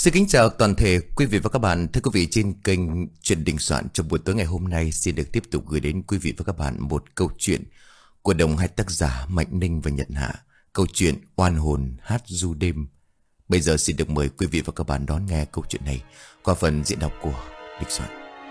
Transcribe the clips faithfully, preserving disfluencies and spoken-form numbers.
Xin kính chào toàn thể quý vị và các bạn. Thưa quý vị, trên kênh Chuyện Đình Soạn trong buổi tối ngày hôm nay xin được tiếp tục gửi đến quý vị và các bạn một câu chuyện của đồng hai tác giả Mạnh Ninh và Nhật Hạ. Câu chuyện Oan hồn hát du đêm. Bây giờ xin được mời quý vị và các bạn đón nghe câu chuyện này qua phần diễn đọc của Đình Soạn.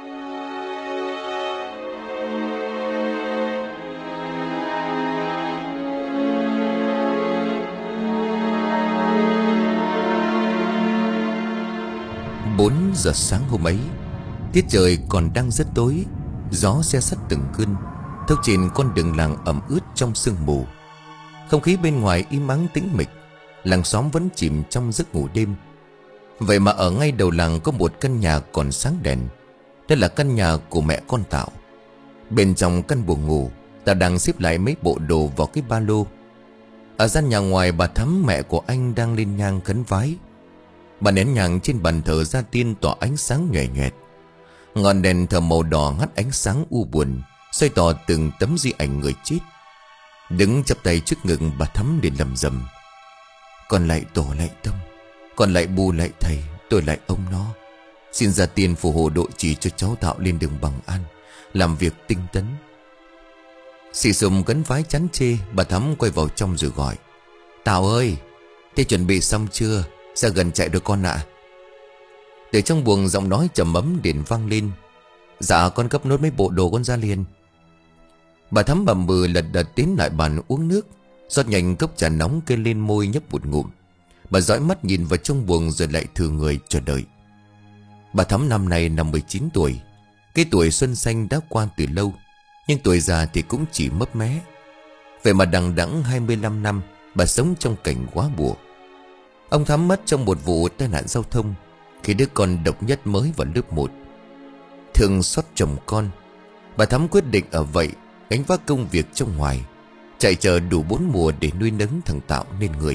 Bốn giờ sáng hôm ấy, tiết trời còn đang rất tối, gió se sắt từng cơn, thốc trên con đường làng ẩm ướt trong sương mù. Không khí bên ngoài im ắng tĩnh mịch, làng xóm vẫn chìm trong giấc ngủ đêm. Vậy mà ở ngay đầu làng có một căn nhà còn sáng đèn. Đây là căn nhà của mẹ con Tạo. Bên trong căn buồng ngủ, Tạo đang xếp lại mấy bộ đồ vào cái ba lô. Ở gian nhà ngoài, bà Thắm mẹ của anh đang lên nhang khấn vái. Bà nén nhang trên bàn thờ gia tiên tỏa ánh sáng nhòe nhòe. Ngọn đèn thờ màu đỏ ngắt ánh sáng u buồn, xoay tỏ từng tấm di ảnh người chết. Đứng chắp tay trước ngực, bà Thắm để lầm rầm: "Con lạy tổ lạy tông, con lạy bù lạy thầy, tôi lạy ông nó. Xin gia tiên phù hộ độ trì cho cháu Tạo lên đường bằng an, làm việc tinh tấn." Xì xùm cấn vái chán chê, bà Thắm quay vào trong rồi gọi: "Tạo ơi, thế chuẩn bị xong chưa? Ra gần chạy đôi con ạ." À. Từ trong buồng giọng nói trầm ấm điện vang lên: "Dạ con gấp nốt mấy bộ đồ con ra liền." Bà Thắm bầm bừ lật đật tiến lại bàn uống nước, rót nhanh cốc trà nóng kê lên môi nhấp một ngụm. Bà dõi mắt nhìn vào trong buồng rồi lại thừa người chờ đợi. Bà Thắm năm nay năm mươi chín tuổi. Cái tuổi xuân xanh đã qua từ lâu, nhưng tuổi già thì cũng chỉ mấp mé. Vậy mà đằng đẵng hai mươi lăm năm bà sống trong cảnh quá bùa. Ông Thắm mất trong một vụ tai nạn giao thông khi đứa con độc nhất mới vào lớp một. Thương xót chồng con, bà Thắm quyết định ở vậy gánh vác công việc trong ngoài, chạy chờ đủ bốn mùa để nuôi nấng thằng Tạo nên người.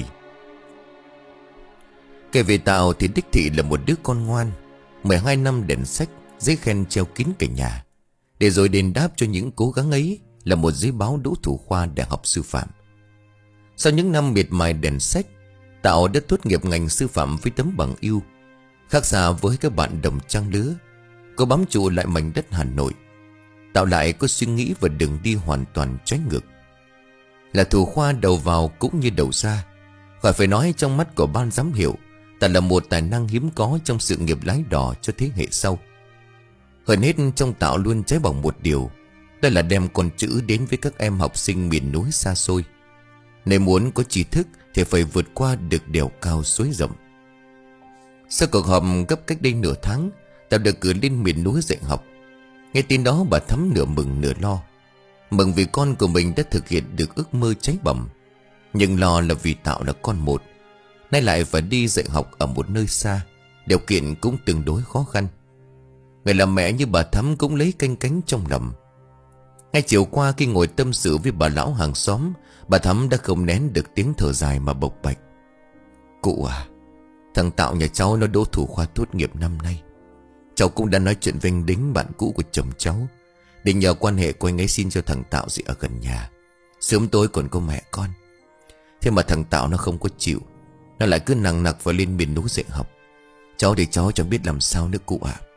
Kể về Tạo thì đích thị là một đứa con ngoan. Mười hai năm đèn sách, giấy khen treo kín cả nhà, để rồi đền đáp cho những cố gắng ấy là một giấy báo đỗ thủ khoa đại học sư phạm. Sau những năm miệt mài đèn sách, Tạo đã tốt nghiệp ngành sư phạm với tấm bằng ưu. Khác xa với các bạn đồng trang lứa, cô bám trụ lại mảnh đất Hà Nội. Tạo lại có suy nghĩ và đường đi hoàn toàn trái ngược. Là thủ khoa đầu vào cũng như đầu ra. Khỏi phải nói, trong mắt của ban giám hiệu, Tạo là một tài năng hiếm có trong sự nghiệp lái đò cho thế hệ sau. Hơn hết, trong Tạo luôn cháy bỏng một điều, đó là đem con chữ đến với các em học sinh miền núi xa xôi. Nếu muốn có tri thức thì phải vượt qua được đèo cao suối rộng. Sau cuộc họp gấp cách đây nửa tháng, Tạo được cử lên miền núi dạy học. Nghe tin đó, bà Thắm nửa mừng nửa lo. Mừng vì con của mình đã thực hiện được ước mơ cháy bỏng, nhưng lo là vì Tạo là con một, nay lại phải đi dạy học ở một nơi xa, điều kiện cũng tương đối khó khăn. Người làm mẹ như bà Thắm cũng lấy canh cánh trong lòng. Ngay chiều qua, khi ngồi tâm sự với bà lão hàng xóm, bà Thắm đã không nén được tiếng thở dài mà bộc bạch: "Cụ à, thằng Tạo nhà cháu nó đỗ thủ khoa tốt nghiệp năm nay. Cháu cũng đã nói chuyện với anh Đính, bạn cũ của chồng cháu, để nhờ quan hệ của anh ấy xin cho thằng Tạo gì ở gần nhà, sớm tối còn có mẹ con. Thế mà thằng Tạo nó không có chịu, nó lại cứ nằng nặc vào lên miền núi dạy học. Cháu thì cháu chẳng biết làm sao nữa cụ ạ." À.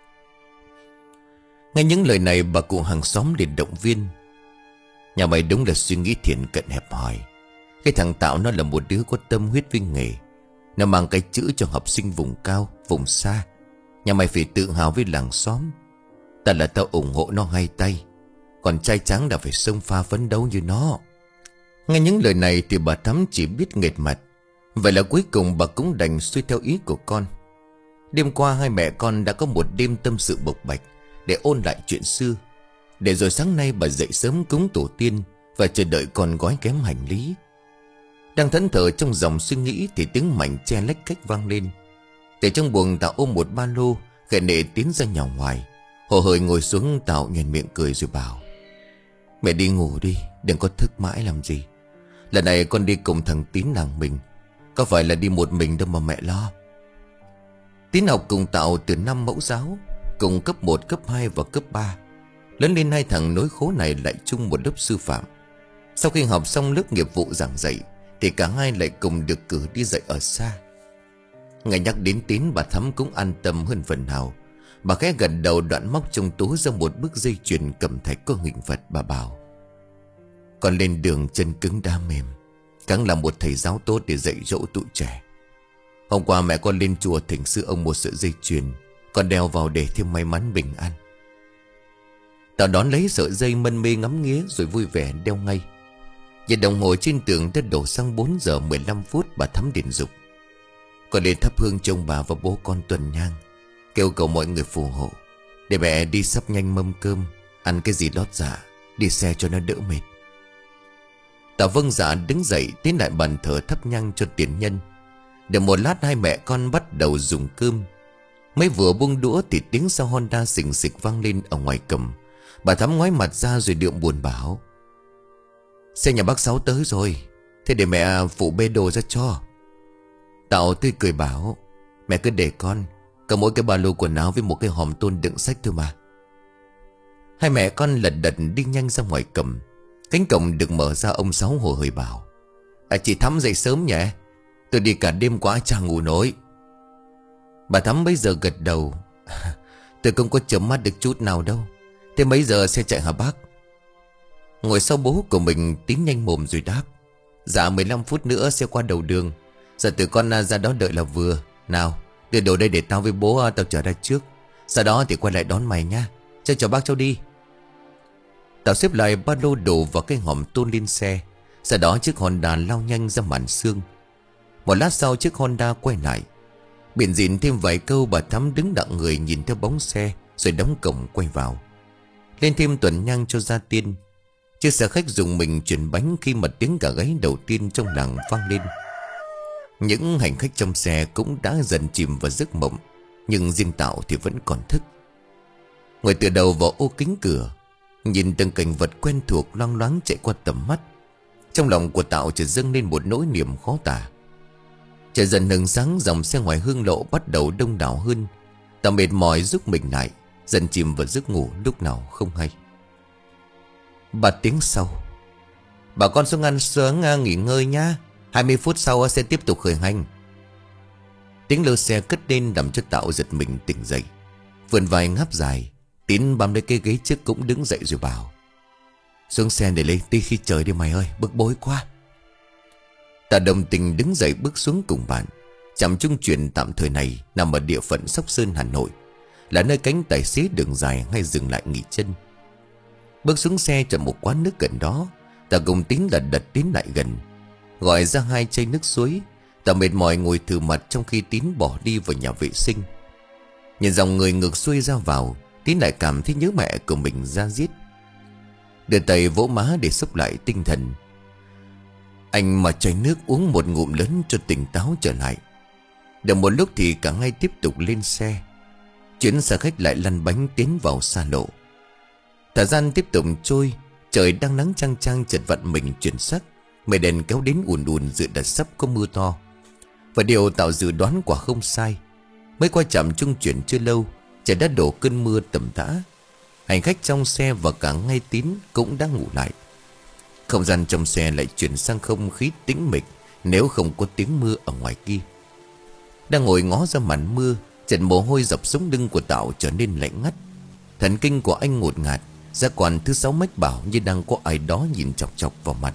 Nghe những lời này, bà cụ hàng xóm liền động viên: "Nhà mày đúng là suy nghĩ thiển cận hẹp hòi. Cái thằng Tạo nó là một đứa có tâm huyết với nghề. Nó mang cái chữ cho học sinh vùng cao, vùng xa. Nhà mày phải tự hào với làng xóm. Ta là tao ủng hộ nó hai tay, còn trai tráng đã phải xông pha phấn đấu như nó." Nghe những lời này thì bà Thắm chỉ biết nghệt mặt. Vậy là cuối cùng bà cũng đành suy theo ý của con. Đêm qua, hai mẹ con đã có một đêm tâm sự bộc bạch để ôn lại chuyện xưa. Để rồi sáng nay bà dậy sớm cúng tổ tiên và chờ đợi con gói ghém hành lý. Đang thẫn thờ trong dòng suy nghĩ thì tiếng mảnh che lách cách vang lên. Từ trong buồng, Tạo ôm một ba lô khệ nệ tiến ra nhà ngoài. Hồ hởi ngồi xuống, Tạo nhoẻn miệng cười rồi bảo: "Mẹ đi ngủ đi, đừng có thức mãi làm gì. Lần này con đi cùng thằng Tín làng mình, có phải là đi một mình đâu mà mẹ lo." Tín học cùng Tạo từ năm mẫu giáo, cùng cấp một, cấp hai và cấp ba. Lớn lên hai thằng nối khố này lại chung một lớp sư phạm. Sau khi học xong lớp nghiệp vụ giảng dạy thì cả hai lại cùng được cử đi dạy ở xa. Ngày nhắc đến Tín, bà Thắm cũng an tâm hơn phần nào. Bà khẽ gật đầu, đoạn móc trong túi ra một bức dây chuyền cẩm thạch có hình Phật. Bà bảo: con lên đường chân cứng đá mềm, càng là một thầy giáo tốt để dạy dỗ tụi trẻ. Hôm qua mẹ con lên chùa thỉnh sư ông một sợi dây chuyền, con đeo vào để thêm may mắn bình an. Tao đón lấy sợi dây, mân mê ngắm nghía rồi vui vẻ đeo ngay. Nhìn đồng hồ trên tường đã đổ sang bốn giờ mười lăm phút. Bà Thắm điện giục: con lên thắp hương trông bà và bố con tuần nhang, kêu cầu mọi người phù hộ, để mẹ đi sắp nhanh mâm cơm, ăn cái gì lót dạ, đi xe cho nó đỡ mệt. Tao vâng dạ đứng dậy tiến lại bàn thờ thắp nhang cho tiền nhân. Được một lát hai mẹ con bắt đầu dùng cơm. Mới vừa buông đũa thì tiếng xe Honda xình xịch vang lên ở ngoài cầm. Bà Thắm ngoái mặt ra rồi điệu buồn bảo: xe nhà bác Sáu tới rồi, thế để mẹ phụ bê đồ ra cho. Tao tươi cười bảo: mẹ cứ để con, có mỗi cái ba lô quần áo với một cái hòm tôn đựng sách thôi mà. Hai mẹ con lật đật đi nhanh ra ngoài cầm. Cánh cổng được mở ra, ông Sáu hồ hởi bảo: à, chị Thắm dậy sớm nhỉ, tôi đi cả đêm quá chẳng ngủ nổi. Bà Thắm bây giờ gật đầu: tôi không có chớm mắt được chút nào đâu. Thế mấy giờ xe chạy hả bác? Ngồi sau bố của mình, Tín nhanh mồm rồi đáp: dạ mười lăm phút nữa sẽ qua đầu đường. Giờ tụi con ra đó đợi là vừa. Nào đưa đồ đây để tao với bố tao trở ra trước, sau đó thì quay lại đón mày nha. Cho cho bác cháu đi. Tao xếp lại ba lô đồ vào cái hòm tôn lên xe. Sau đó chiếc Honda lao nhanh ra màn sương. Một lát sau chiếc Honda quay lại. Biện dịn thêm vài câu, bà Thắm đứng đặng người nhìn theo bóng xe, rồi đóng cổng quay vào. Lên thêm tuần nhang cho gia tiên. Chiếc xe khách dùng mình chuyển bánh khi mà tiếng gà gáy đầu tiên trong làng vang lên. Những hành khách trong xe cũng đã dần chìm vào giấc mộng, nhưng riêng Tạo thì vẫn còn thức. Ngồi tựa đầu vào ô kính cửa, nhìn từng cảnh vật quen thuộc loang loáng chạy qua tầm mắt. Trong lòng của Tạo chợt dâng lên một nỗi niềm khó tả. Trời dần hừng sáng, dòng xe ngoài hương lộ bắt đầu đông đảo hơn. Tạo mệt mỏi rút mình lại, dần chìm vào giấc ngủ lúc nào không hay. Ba tiếng sau: bà con xuống ăn sáng nghỉ ngơi nhá, hai mươi phút sau sẽ tiếp tục khởi hành. Tiếng lơ xe cất lên làm cho Tạo giật mình tỉnh dậy. Vườn vai ngáp dài, Tín bám lấy cái ghế trước cũng đứng dậy rồi bảo: xuống xe để lấy tí khi trời đi mày ơi, bức bối quá. Ta đồng tình đứng dậy bước xuống cùng bạn. Trạm trung chuyển tạm thời này nằm ở địa phận Sóc Sơn, Hà Nội, là nơi cánh tài xế đường dài hay dừng lại nghỉ chân. Bước xuống xe chọn một quán nước gần đó, ta cùng Tín lật đật tiến lại gần, gọi ra hai chai nước suối. Ta mệt mỏi ngồi thử mặt trong khi Tín bỏ đi vào nhà vệ sinh. Nhìn dòng người ngược xuôi ra vào, Tín lại cảm thấy nhớ mẹ của mình ra diết. Đưa tay vỗ má để xúc lại tinh thần. Anh mà chai nước uống một ngụm lớn cho tỉnh táo trở lại. Được một lúc thì cả hai tiếp tục lên xe. Chuyến xe khách lại lăn bánh tiến vào xa lộ. Thời gian tiếp tục trôi. Trời đang nắng chang chang chợt vặn mình chuyển sắc. Mây đèn kéo đến ùn ùn dự đã sắp có mưa to. Và điều Tạo dự đoán quả không sai. Mới qua trạm trung chuyển chưa lâu, trời đã đổ cơn mưa tầm tã. Hành khách trong xe và cả ngay Tín cũng đã ngủ lại. Không gian trong xe lại chuyển sang không khí tĩnh mịch, nếu không có tiếng mưa ở ngoài kia. Đang ngồi ngó ra màn mưa, trận mồ hôi dọc sống lưng của Tạo trở nên lạnh ngắt. Thần kinh của anh ngột ngạt, giác quan thứ sáu mách bảo như đang có ai đó nhìn chọc chọc vào mặt.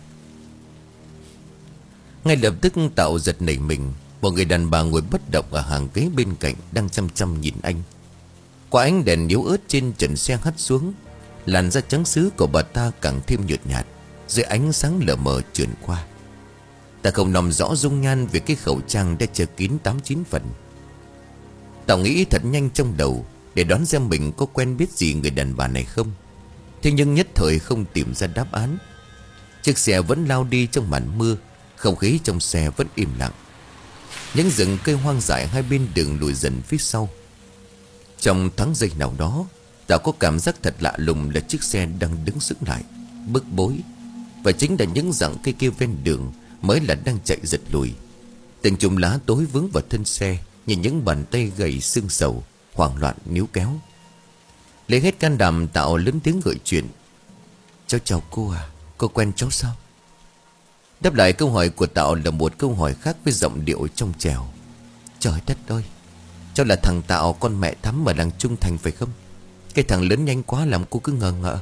Ngay lập tức Tạo giật nảy mình. Một người đàn bà ngồi bất động ở hàng ghế bên cạnh đang chăm chăm nhìn anh. Quả ánh đèn yếu ớt trên trần xe hắt xuống, làn da trắng sứ của bà ta càng thêm nhợt nhạt dưới ánh sáng lờ mờ trườn qua. Ta không nằm rõ dung nhan vì cái khẩu trang đã che kín tám chín phần. Tạo nghĩ thật nhanh trong đầu để đoán xem mình có quen biết gì người đàn bà này không. Thế nhưng nhất thời không tìm ra đáp án. Chiếc xe vẫn lao đi trong màn mưa. Không khí trong xe vẫn im lặng. Những rừng cây hoang dại hai bên đường lùi dần phía sau. Trong thoáng giây nào đó, Tạo có cảm giác thật lạ lùng là chiếc xe đang đứng sững lại, bức bối. Và chính là những rặng cây kia ven đường mới là đang chạy giật lùi. Từng chùm lá tối vướng vào thân xe, nhìn những bàn tay gầy xương sầu, hoảng loạn níu kéo. Lấy hết can đảm, Tạo lớn tiếng gợi chuyện: cháu chào cô à, cô quen cháu sao? Đáp lại câu hỏi của Tạo là một câu hỏi khác với giọng điệu trong trèo: Trời đất ơi, cháu là thằng Tạo con mẹ Thắm ở làng Trung Thành phải không? Cái thằng lớn nhanh quá làm cô cứ ngờ ngợ.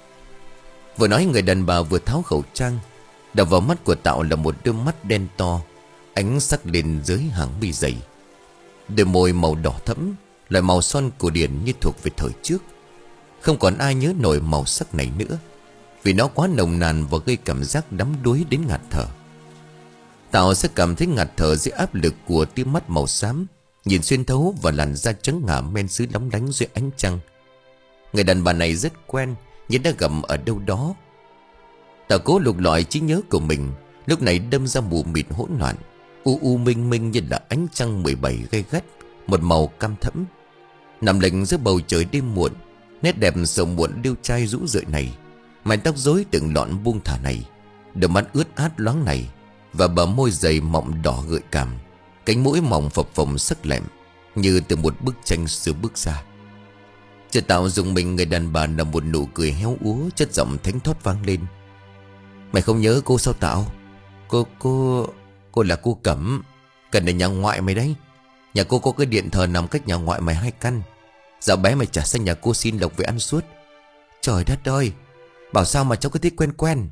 Vừa nói người đàn bà vừa tháo khẩu trang. Đập vào mắt của Tạo là một đôi mắt đen to, ánh sắc lên dưới hàng mi dày. Đôi môi màu đỏ thẫm, loại màu son cổ điển như thuộc về thời trước. Không còn ai nhớ nổi màu sắc này nữa, vì nó quá nồng nàn và gây cảm giác đắm đuối đến ngạt thở. Tạo sẽ cảm thấy ngạt thở dưới áp lực của tia mắt màu xám, nhìn xuyên thấu vào làn da trắng ngà men sứ lóng lánh dưới ánh trăng. Người đàn bà này rất quen, nhưng đã gặp ở đâu đó. Tạo cố lục lọi trí nhớ của mình, lúc này đâm ra mù mịt hỗn loạn, u u minh minh như là ánh trăng mười bảy gay gắt, một màu cam thẫm, nằm lệnh giữa bầu trời đêm muộn. Nét đẹp sầu muộn điêu trai rũ rượi này, mái tóc rối từng lọn buông thả này, đôi mắt ướt át loáng này, và bờ môi dày mọng đỏ gợi cảm, cánh mũi mỏng phập phồng sắc lẹm, như từ một bức tranh xưa bước ra. Chợt Tạo dùng mình, người đàn bà nở một nụ cười héo úa, chất giọng thánh thót vang lên. Mày không nhớ cô sao Tạo? Cô, cô... Cô là cô Cẩm, cần ở nhà ngoại mày đấy. Nhà cô có cái điện thờ nằm cách nhà ngoại mày hai căn. Dạo bé mày trả sang nhà cô xin lộc về ăn suốt. Trời đất ơi, bảo sao mà cháu cứ thích quen quen.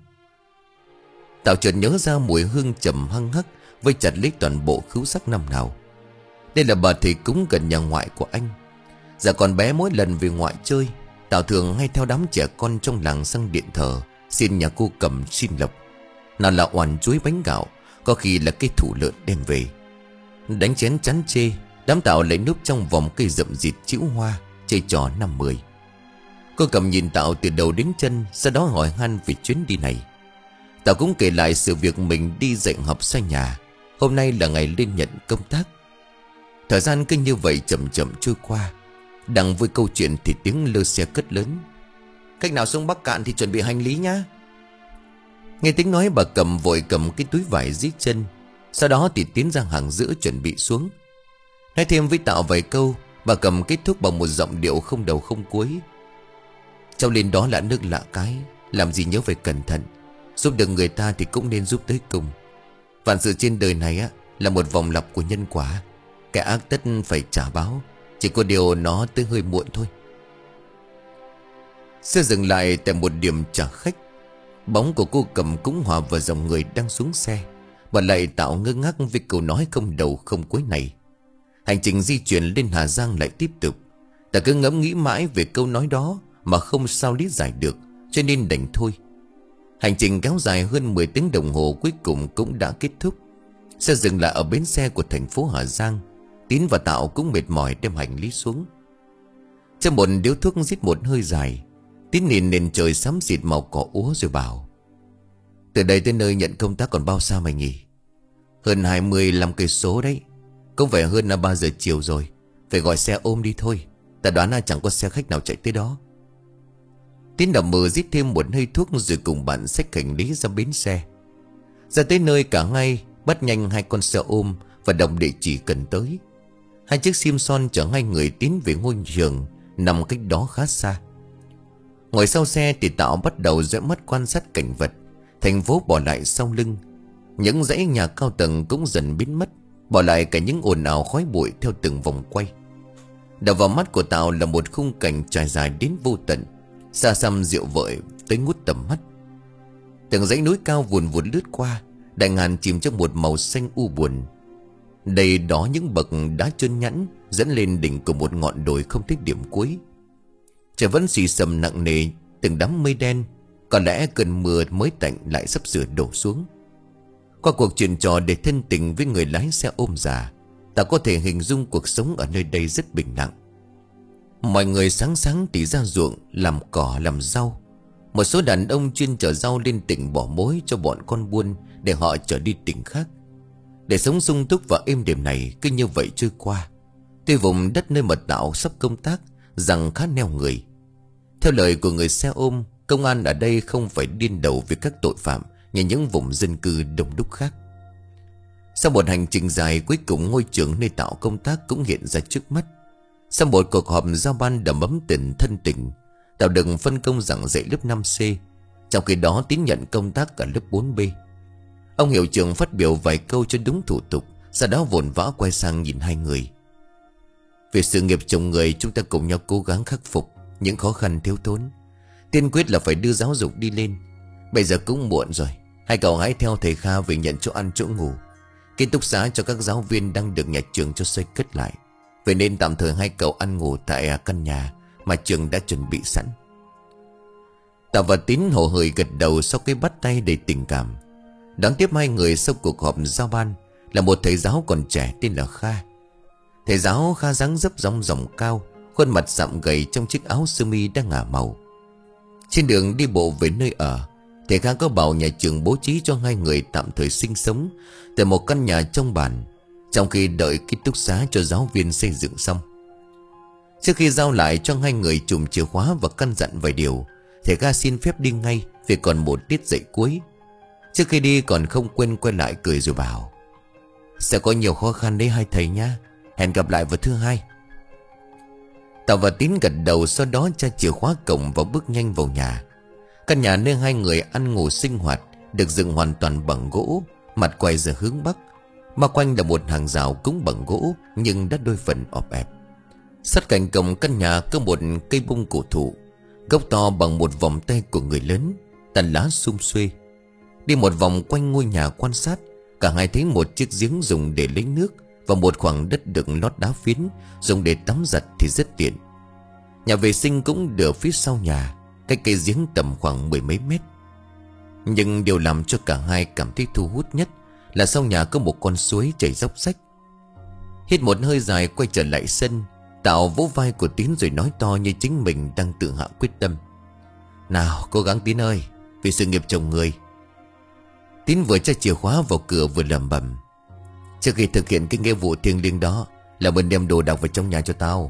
Tạo chợt nhớ ra mùi hương trầm hăng hắc vây chặt lấy toàn bộ khứu giác năm nào. Đây là bà thầy cúng gần nhà ngoại của anh. Dạ còn bé mỗi lần về ngoại chơi, Tạo thường hay theo đám trẻ con trong làng sang điện thờ xin nhà cô Cẩm xin lộc. Nào là oàn chuối bánh gạo, có khi là cây thủ lợn đem về. Đánh chén chán chê, đám Tạo lấy núp trong vòng cây rậm rịt chĩu hoa, chơi trò năm mười. Cô Cẩm nhìn Tạo từ đầu đến chân, sau đó hỏi han về chuyến đi này. Tạo cũng kể lại sự việc mình đi dạy học xa nhà. Hôm nay là ngày lên nhận công tác. Thời gian cứ như vậy chậm chậm trôi qua. Đang vui câu chuyện thì tiếng lơ xe cất lớn. Khách nào xuống Bắc Cạn thì chuẩn bị hành lý nhá. Nghe tiếng nói, bà Cẩm vội cầm cái túi vải dưới chân, sau đó thì tiến ra hàng giữa chuẩn bị xuống. Nói thêm với Tạo vài câu, bà Cẩm kết thúc bằng một giọng điệu không đầu không cuối. Cháu lên đó là nước lạ cái, làm gì nhớ phải cẩn thận. Giúp được người ta thì cũng nên giúp tới cùng. Vạn sự trên đời này á là một vòng lặp của nhân quả. Kẻ ác tất phải trả báo, chỉ có điều nó tới hơi muộn thôi. Xe dừng lại tại một điểm trả khách. Bóng của cô Cẩm cũng hòa vào dòng người đang xuống xe, và lại Tạo ngơ ngác với câu nói không đầu không cuối này. Hành trình di chuyển lên Hà Giang lại tiếp tục. Ta cứ ngẫm nghĩ mãi về câu nói đó mà không sao lý giải được, cho nên đành thôi. Hành trình kéo dài hơn mười tiếng đồng hồ cuối cùng cũng đã kết thúc. Xe dừng lại ở bến xe của thành phố Hà Giang. Tín và Tạo cũng mệt mỏi đem hành lý xuống. Trong một điếu thuốc rít một hơi dài, Tín nhìn nền trời xám xịt màu cỏ úa rồi bảo: từ đây tới nơi nhận công tác còn bao xa mày nhỉ? Hơn hai mươi lăm cây số đấy. Cũng phải hơn là ba giờ chiều rồi. Phải gọi xe ôm đi thôi. Ta đoán là chẳng có xe khách nào chạy tới đó. Tín đầm mờ rít thêm một hơi thuốc rồi cùng bạn xách hành lý ra bến xe. Ra tới nơi cả ngay bắt nhanh hai con xe ôm và đồng địa chỉ cần tới. Hai chiếc sim son chở hai người Tín về ngôi trường nằm cách đó khá xa. Ngồi sau xe thì Tạo bắt đầu dõi mắt quan sát cảnh vật. Thành phố bỏ lại sau lưng. Những dãy nhà cao tầng cũng dần biến mất, bỏ lại cả những ồn ào khói bụi theo từng vòng quay. Đập vào mắt của Tạo là một khung cảnh trải dài đến vô tận, xa xăm dịu vợi tới ngút tầm mắt. Từng dãy núi cao vùn vụt lướt qua, đại ngàn chìm trong một màu xanh u buồn. Đây đó những bậc đá trơn nhẵn dẫn lên đỉnh của một ngọn đồi không thấy điểm cuối. Trời vẫn xì xầm nặng nề, từng đám mây đen. Có lẽ cơn mưa mới tạnh lại sắp sửa đổ xuống. Qua cuộc chuyện trò để thân tình với người lái xe ôm già, ta có thể hình dung cuộc sống ở nơi đây rất bình lặng. Mọi người sáng sáng thì ra ruộng làm cỏ làm rau. Một số đàn ông chuyên chở rau lên tỉnh bỏ mối cho bọn con buôn để họ chở đi tỉnh khác. Để sống sung túc và êm đềm này cứ như vậy trôi qua. Tuy vùng đất nơi mà Tạo sắp công tác rằng khá neo người. Theo lời của người xe ôm, công an ở đây không phải điên đầu với các tội phạm như những vùng dân cư đông đúc khác. Sau một hành trình dài, cuối cùng ngôi trường nơi Tạo công tác cũng hiện ra trước mắt. Sau một cuộc họp giao ban đầm ấm tình thân tình, Tạo được phân công giảng dạy lớp năm C, trong khi đó Tín nhận công tác ở lớp bốn B. Ông hiệu trưởng phát biểu vài câu cho đúng thủ tục, Sau đó vội vã quay sang nhìn hai người. Về sự nghiệp chồng người, chúng ta cùng nhau cố gắng khắc phục những khó khăn thiếu thốn. Tiên quyết là phải đưa giáo dục đi lên. Bây giờ cũng muộn rồi, hai cậu hãy theo thầy Kha về nhận chỗ ăn chỗ ngủ. Ký túc xá cho các giáo viên đang được nhà trường cho xây cất lại. Vậy nên tạm thời hai cậu ăn ngủ tại căn nhà mà trường đã chuẩn bị sẵn. Tào và Tín hồ hởi gật đầu sau cái bắt tay đầy tình cảm. Đón tiếp hai người sau cuộc họp giao ban là một thầy giáo còn trẻ tên là Kha. Thầy giáo Kha dáng dấp rong ròng cao, khuôn mặt sạm gầy trong chiếc áo sơ mi đang ngả màu. Trên đường đi bộ về nơi ở, thầy Kha có bảo nhà trường bố trí cho hai người tạm thời sinh sống tại một căn nhà trong bản, trong khi đợi ký túc xá cho giáo viên xây dựng xong. Trước khi giao lại cho hai người chùm chìa khóa và căn dặn vài điều, thầy Kha xin phép đi ngay vì còn một tiết dạy cuối. Trước khi đi còn không quên quay lại cười rồi bảo: sẽ có nhiều khó khăn đấy hai thầy nhá, hẹn gặp lại vào thứ hai. Tào và Tín gật đầu, sau đó tra chìa khóa cổng và bước nhanh vào nhà. Căn nhà nơi hai người ăn ngủ sinh hoạt được dựng hoàn toàn bằng gỗ, mặt quay ra hướng bắc. Bao quanh là một hàng rào cũng bằng gỗ nhưng đã đôi phần ọp ẹp. Sát cạnh cổng căn nhà có một cây bông cổ thụ, gốc to bằng một vòng tay của người lớn, tàn lá sum xuê. Đi một vòng quanh ngôi nhà quan sát, cả hai thấy một chiếc giếng dùng để lấy nước và một khoảng đất được lót đá phiến dùng để tắm giặt thì rất tiện. Nhà vệ sinh cũng được phía sau nhà, cách cây giếng tầm khoảng mười mấy mét. Nhưng điều làm cho cả hai cảm thấy thu hút nhất là sau nhà có một con suối chảy róc rách. Hít một hơi dài quay trở lại sân, Tạo vỗ vai của Tín rồi nói to như chính mình đang tự hạ quyết tâm: nào cố gắng Tín ơi, vì sự nghiệp chồng người. Tín vừa tra chìa khóa vào cửa vừa lẩm bẩm: trước khi thực hiện cái nghĩa vụ thiêng liêng đó, là mình đem đồ đạc vào trong nhà cho tao.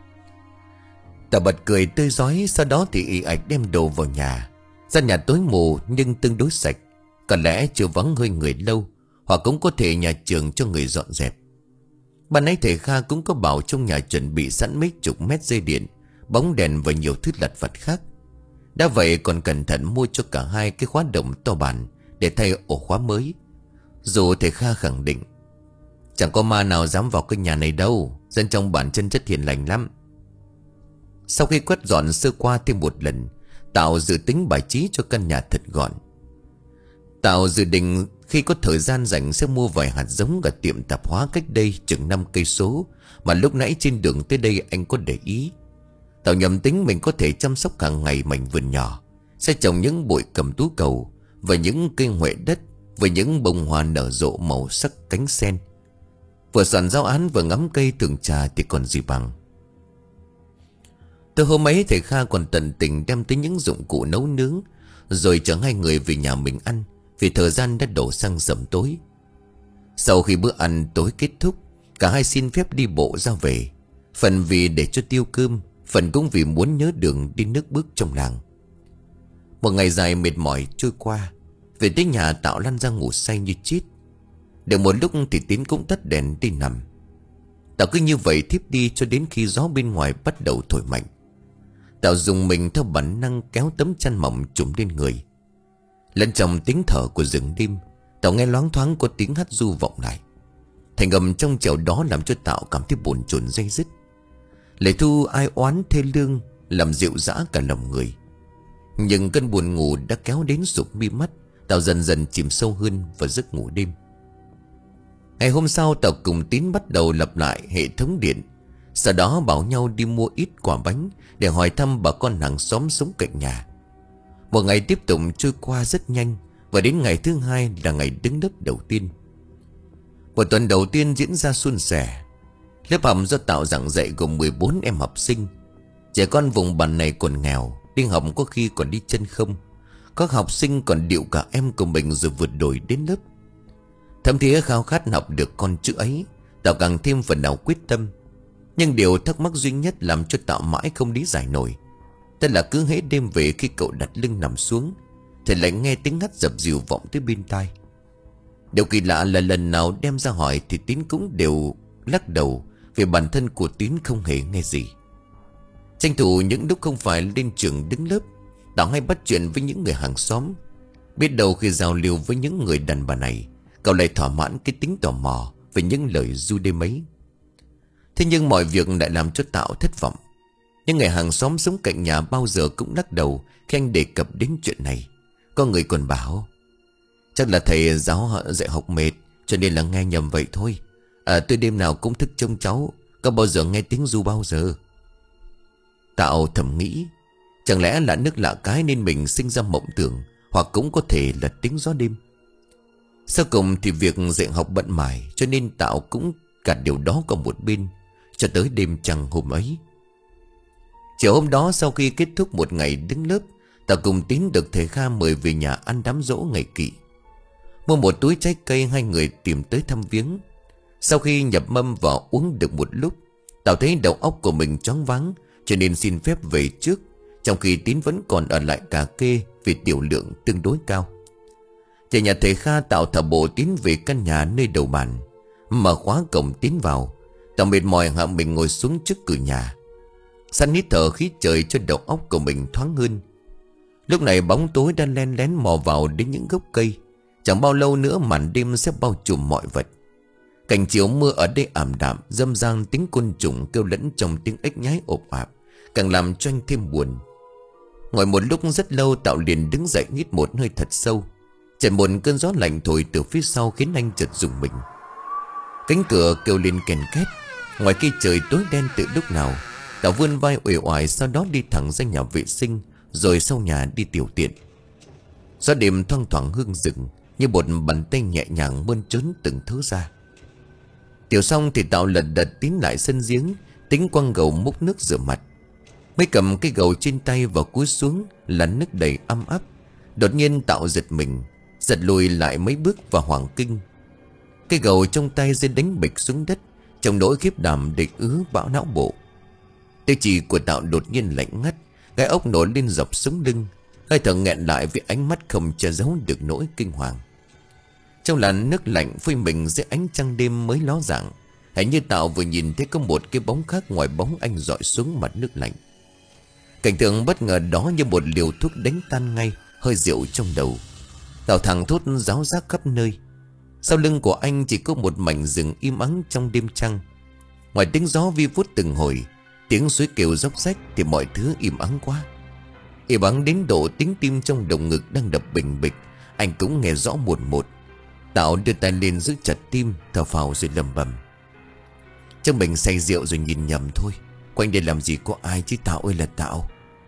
Tao bật cười tươi rói, sau đó thì ì ạch đem đồ vào nhà. Gian nhà tối mù nhưng tương đối sạch, có lẽ chưa vắng hơi người lâu, hoặc cũng có thể nhà trường cho người dọn dẹp. Ban nãy thầy Kha cũng có bảo trong nhà chuẩn bị sẵn mấy chục mét dây điện, bóng đèn và nhiều thứ lặt vặt khác. Đã vậy còn cẩn thận mua cho cả hai cái khóa động to bản để thay ổ khóa mới. Dù thầy Kha khẳng định chẳng có ma nào dám vào cái nhà này đâu, dân trong bản chân chất hiền lành lắm. Sau khi quét dọn sơ qua thêm một lần, Tạo dự tính bài trí cho căn nhà thật gọn. Tạo dự định khi có thời gian rảnh sẽ mua vài hạt giống ở tiệm tạp hóa cách đây chừng năm cây số mà lúc nãy trên đường tới đây anh có để ý. Tạo nhầm tính mình có thể chăm sóc hàng ngày mảnh vườn nhỏ, sẽ trồng những bụi cẩm tú cầu và những cây huệ đất với những bông hoa nở rộ màu sắc cánh sen. Vừa soạn giáo án vừa ngắm cây tường trà thì còn gì bằng. Từ hôm ấy thầy Kha còn tận tình đem tới những dụng cụ nấu nướng, rồi chở hai người về nhà mình ăn, vì thời gian đã đổ sang sẩm tối. Sau khi bữa ăn tối kết thúc, cả hai xin phép đi bộ ra về, phần vì để cho tiêu cơm, phần cũng vì muốn nhớ đường đi nước bước trong làng. Một ngày dài mệt mỏi trôi qua, về tới nhà Tạo lăn ra ngủ say như chết. Được một lúc thì Tín cũng tắt đèn đi nằm. Tạo cứ như vậy thiếp đi cho đến khi gió bên ngoài bắt đầu thổi mạnh. Tạo dùng mình theo bản năng kéo tấm chăn mỏng trùm lên người. Lẫn trong tiếng thở của rừng đêm, Tạo nghe loáng thoáng có tiếng hát ru vọng lại. Thành âm trong trẻo đó làm cho Tạo cảm thấy bồn chồn day dứt. Lời thu ai oán thê lương làm dịu dã cả lòng người. Nhưng cơn buồn ngủ đã kéo đến sụp mi mắt, Tạo dần dần chìm sâu hơn vào giấc ngủ đêm. Ngày hôm sau Tạo cùng Tín bắt đầu lập lại hệ thống điện. Sau đó bảo nhau đi mua ít quả bánh để hỏi thăm bà con hàng xóm sống cạnh nhà. Một ngày tiếp tục trôi qua rất nhanh, và đến ngày thứ hai là ngày đứng lớp đầu tiên. Một tuần đầu tiên diễn ra suôn sẻ. Lớp học do Tạo giảng dạy gồm mười bốn em học sinh. Trẻ con vùng bản này còn nghèo, đi học có khi còn đi chân không. Các học sinh còn điệu cả em của mình rồi vượt đồi đến lớp. Thậm thía khao khát học được con chữ ấy, Tạo càng thêm phần nào quyết tâm. Nhưng điều thắc mắc duy nhất làm cho Tạo mãi không lý giải nổi, tức là cứ hễ đêm về khi cậu đặt lưng nằm xuống thì lại nghe tiếng hát dập dìu vọng tới bên tai. Điều kỳ lạ là lần nào đem ra hỏi thì Tín cũng đều lắc đầu, vì bản thân của Tín không hề nghe gì. Tranh thủ những lúc không phải lên trường đứng lớp, Tạo hay bắt chuyện với những người hàng xóm. Biết đâu khi giao lưu với những người đàn bà này, cậu lại thỏa mãn cái tính tò mò về những lời ru đêm ấy. Thế nhưng mọi việc lại làm cho Tạo thất vọng. Những người hàng xóm sống cạnh nhà bao giờ cũng lắc đầu khi anh đề cập đến chuyện này. Có người còn bảo chắc là thầy giáo họ dạy học mệt, cho nên là nghe nhầm vậy thôi. À, tôi đêm nào cũng thức trông cháu, có bao giờ nghe tiếng ru bao giờ. Tạo thầm nghĩ, chẳng lẽ là nước lạ cái nên mình sinh ra mộng tưởng, hoặc cũng có thể là tiếng gió đêm. Sau cùng thì việc dạy học bận mải, cho nên Tạo cũng gạt điều đó qua một bên, cho tới đêm trăng hôm ấy. Chiều hôm đó, sau khi kết thúc một ngày đứng lớp, Tạo cùng Tín được thầy Kha mời về nhà ăn đám giỗ ngày kỵ. Mua một túi trái cây, hai người tìm tới thăm viếng. Sau khi nhập mâm vào uống được một lúc, Tạo thấy đầu óc của mình choáng váng, cho nên xin phép về trước, trong khi Tín vẫn còn ở lại cà kê vì tiểu lượng tương đối cao. Về nhà thầy Kha, Tạo thả bộ Tín về căn nhà nơi đầu bàn, mở khóa cổng tiến vào. Tạo mệt mỏi hạ mình ngồi xuống trước cửa nhà, săn hít thở khí trời cho đầu óc của mình thoáng hơn. Lúc này bóng tối đang len lén mò vào đến những gốc cây. Chẳng bao lâu nữa màn đêm sẽ bao trùm mọi vật. Cảnh chiều mưa ở đây ảm đạm, râm ran tiếng côn trùng kêu lẫn trong tiếng ếch nhái ộp ạp, càng làm cho anh thêm buồn. Ngồi một lúc rất lâu, Tạo liền đứng dậy hít một hơi thật sâu. Chợt một cơn gió lạnh thổi từ phía sau khiến anh chợt rùng mình. Cánh cửa kêu lên kèn két. Ngoài kia trời tối đen từ lúc nào. Tạo vươn vai uể oải, sau đó đi thẳng ra nhà vệ sinh, rồi sau nhà đi tiểu tiện. Gió đêm thoang thoảng hương rừng, như một bàn tay nhẹ nhàng mơn trớn từng thứ ra. Tiểu xong thì Tạo lật đật tiến lại sân giếng, tính quăng gầu múc nước rửa mặt. Mới cầm cái gầu trên tay và cúi xuống là nước đầy ăm ắp. Đột nhiên Tạo giật mình, giật lùi lại mấy bước và hoảng kinh. Cái gầu trong tay rơi đánh bịch xuống đất, trong nỗi khiếp đảm địch ứ bão não bộ. Tiêu chỉ của Tạo đột nhiên lạnh ngắt, gai ốc nổi lên dọc sống lưng, hơi thở nghẹn lại vì ánh mắt không che giấu được nỗi kinh hoàng. Trong làn nước lạnh phơi mình dưới ánh trăng đêm mới ló dạng, hãy như Tạo vừa nhìn thấy có một cái bóng khác ngoài bóng anh dọi xuống mặt nước lạnh. Cảnh tượng bất ngờ đó như một liều thuốc đánh tan ngay hơi rượu trong đầu. Tạo thẳng thốt ráo rác khắp nơi. Sau lưng của anh chỉ có một mảnh rừng im ắng trong đêm trăng. Ngoài tiếng gió vi vút từng hồi, tiếng suối kêu róc rách, thì mọi thứ im ắng quá. Im ắng đến độ tiếng tim trong lồng ngực đang đập bình bịch anh cũng nghe rõ một một. Tạo đưa tay lên giữ chặt tim, thở phào rồi lầm bầm: chắc mình say rượu rồi nhìn nhầm thôi. Quanh đây làm gì có ai chứ Tạo ơi là Tạo.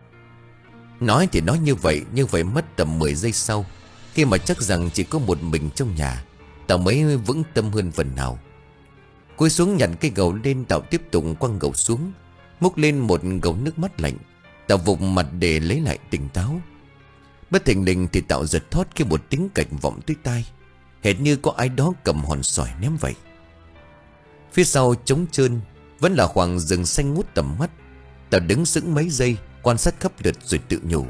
Nói thì nói như vậy, nhưng phải mất tầm mười giây sau, khi mà chắc rằng chỉ có một mình trong nhà, Tạo mới vững tâm hơn phần nào. Cúi xuống nhặt cái gầu lên, Tạo tiếp tục quăng gầu xuống, múc lên một gầu nước mắt lạnh. Tạo vụt mặt để lấy lại tỉnh táo. Bất thình lình thì Tạo giật thót khi một tiếng cạch vọng tới tai, hệt như có ai đó cầm hòn sỏi ném vậy. Phía sau trống trơn, vẫn là khoảng rừng xanh ngút tầm mắt. Tạo đứng sững mấy giây, quan sát khắp lượt rồi tự nhủ: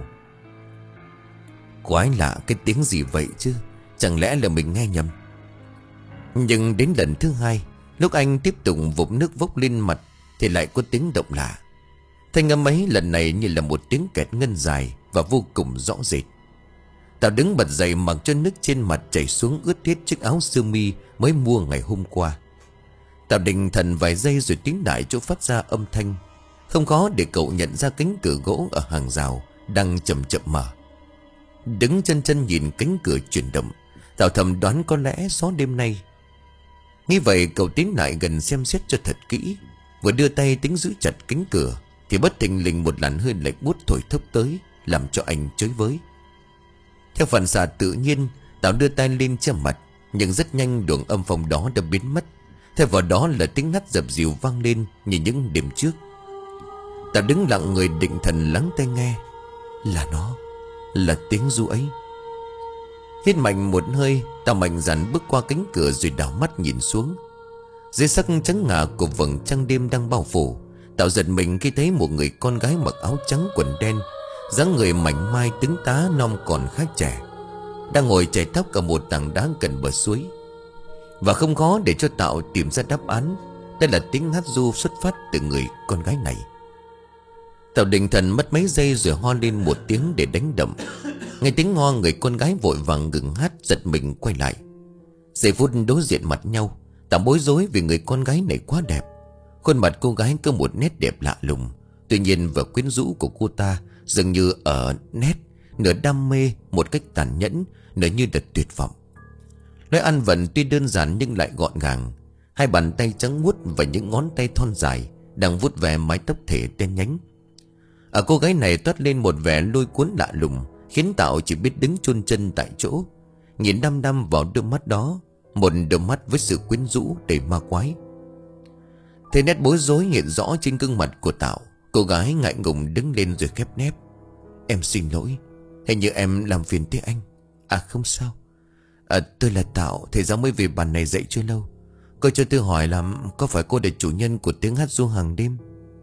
quái lạ, cái tiếng gì vậy chứ? Chẳng lẽ là mình nghe nhầm? Nhưng đến lần thứ hai, lúc anh tiếp tục vụt nước vốc lên mặt, thì lại có tiếng động lạ. Thanh âm ấy lần này như là một tiếng kẹt ngân dài và vô cùng rõ rệt. Tạo đứng bật dậy, mặc cho nước trên mặt chảy xuống ướt hết chiếc áo sơ mi mới mua ngày hôm qua. Tạo định thần vài giây rồi tiến lại chỗ phát ra âm thanh. Không khó để cậu nhận ra cánh cửa gỗ ở hàng rào đang chậm chậm mở. Đứng chân chân nhìn cánh cửa chuyển động, Tạo thầm đoán có lẽ gió đêm nay. Nghĩ vậy cậu tiến lại gần xem xét cho thật kỹ. Vừa đưa tay tính giữ chặt cánh cửa thì bất thình lình một làn hơi lạnh buốt thổi thốc tới, làm cho anh chới với. Theo phản xạ tự nhiên, Tạo đưa tay lên che mặt, nhưng rất nhanh luồng âm phong đó đã biến mất. Thay vào đó là tiếng nát dập dìu vang lên như những đêm trước. Tạo đứng lặng người định thần lắng tai nghe. Là nó, là tiếng ru ấy. Hít mạnh một hơi, Tạo mạnh dạn bước qua cánh cửa rồi đảo mắt nhìn xuống. Dưới sắc trắng ngà của vầng trăng đêm đang bao phủ, Tạo giật mình khi thấy một người con gái mặc áo trắng quần đen, dáng người mảnh mai tướng tá non còn khá trẻ, đang ngồi chải tóc ở một tảng đá gần bờ suối. Và không khó để cho Tạo tìm ra đáp án. Đây là tiếng hát ru xuất phát từ người con gái này. Tạo định thần mất mấy giây rồi ho lên một tiếng để đánh đậm. Nghe tiếng ho, người con gái vội vàng ngừng hát, giật mình quay lại. Giây phút đối diện mặt nhau, Tạo Tạo bối rối vì người con gái này quá đẹp. Khuôn mặt cô gái có một nét đẹp lạ lùng. Tuy nhiên vẻ quyến rũ của cô ta dường như ở nét nửa đam mê một cách tàn nhẫn, nửa như là tuyệt vọng. Nói ăn vận tuy đơn giản nhưng lại gọn gàng. Hai bàn tay trắng muốt và những ngón tay thon dài đang vuốt ve mái tóc thể đen nhánh. Ở cô gái này toát lên một vẻ lôi cuốn lạ lùng, khiến Tạo chỉ biết đứng chôn chân tại chỗ, nhìn đăm đăm vào đôi mắt đó, một đôi mắt với sự quyến rũ đầy ma quái. Thấy nét bối rối hiện rõ trên gương mặt của Tạo, cô gái ngại ngùng đứng lên rồi khép nép. Em xin lỗi, hình như em làm phiền tới anh. À không sao. À, tôi là Tạo, thầy giáo mới về bàn này dạy chưa lâu. Cô cho tôi hỏi là có phải cô là chủ nhân của tiếng hát ru hàng đêm?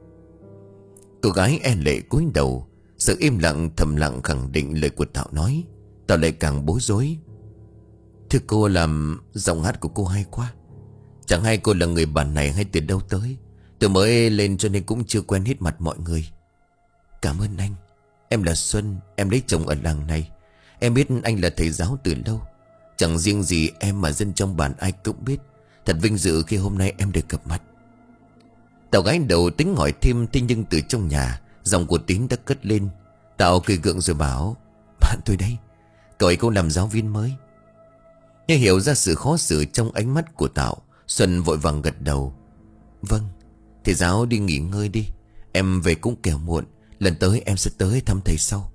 Cô gái e lệ cúi đầu. Sự im lặng thầm lặng khẳng định lời của Tạo nói. Tạo lại càng bối rối. Thưa cô, làm giọng hát của cô hay quá. Chẳng hay cô là người bản này hay từ đâu tới. Tôi mới lên cho nên cũng chưa quen hết mặt mọi người. Cảm ơn anh. Em là Xuân, em lấy chồng ở làng này. Em biết anh là thầy giáo từ lâu. Chẳng riêng gì em mà dân trong bản ai cũng biết. Thật vinh dự khi hôm nay em được gặp mặt. Tạo gái đầu tính hỏi thêm, thế nhưng từ trong nhà giọng của Tín đã cất lên. Tạo cười gượng rồi bảo: Bạn tôi đây, cậu ấy cũng làm giáo viên mới. Nhưng hiểu ra sự khó xử trong ánh mắt của Tạo, Xuân vội vàng gật đầu. Vâng, thầy giáo đi nghỉ ngơi đi. Em về cũng kẻo muộn. Lần tới em sẽ tới thăm thầy sau.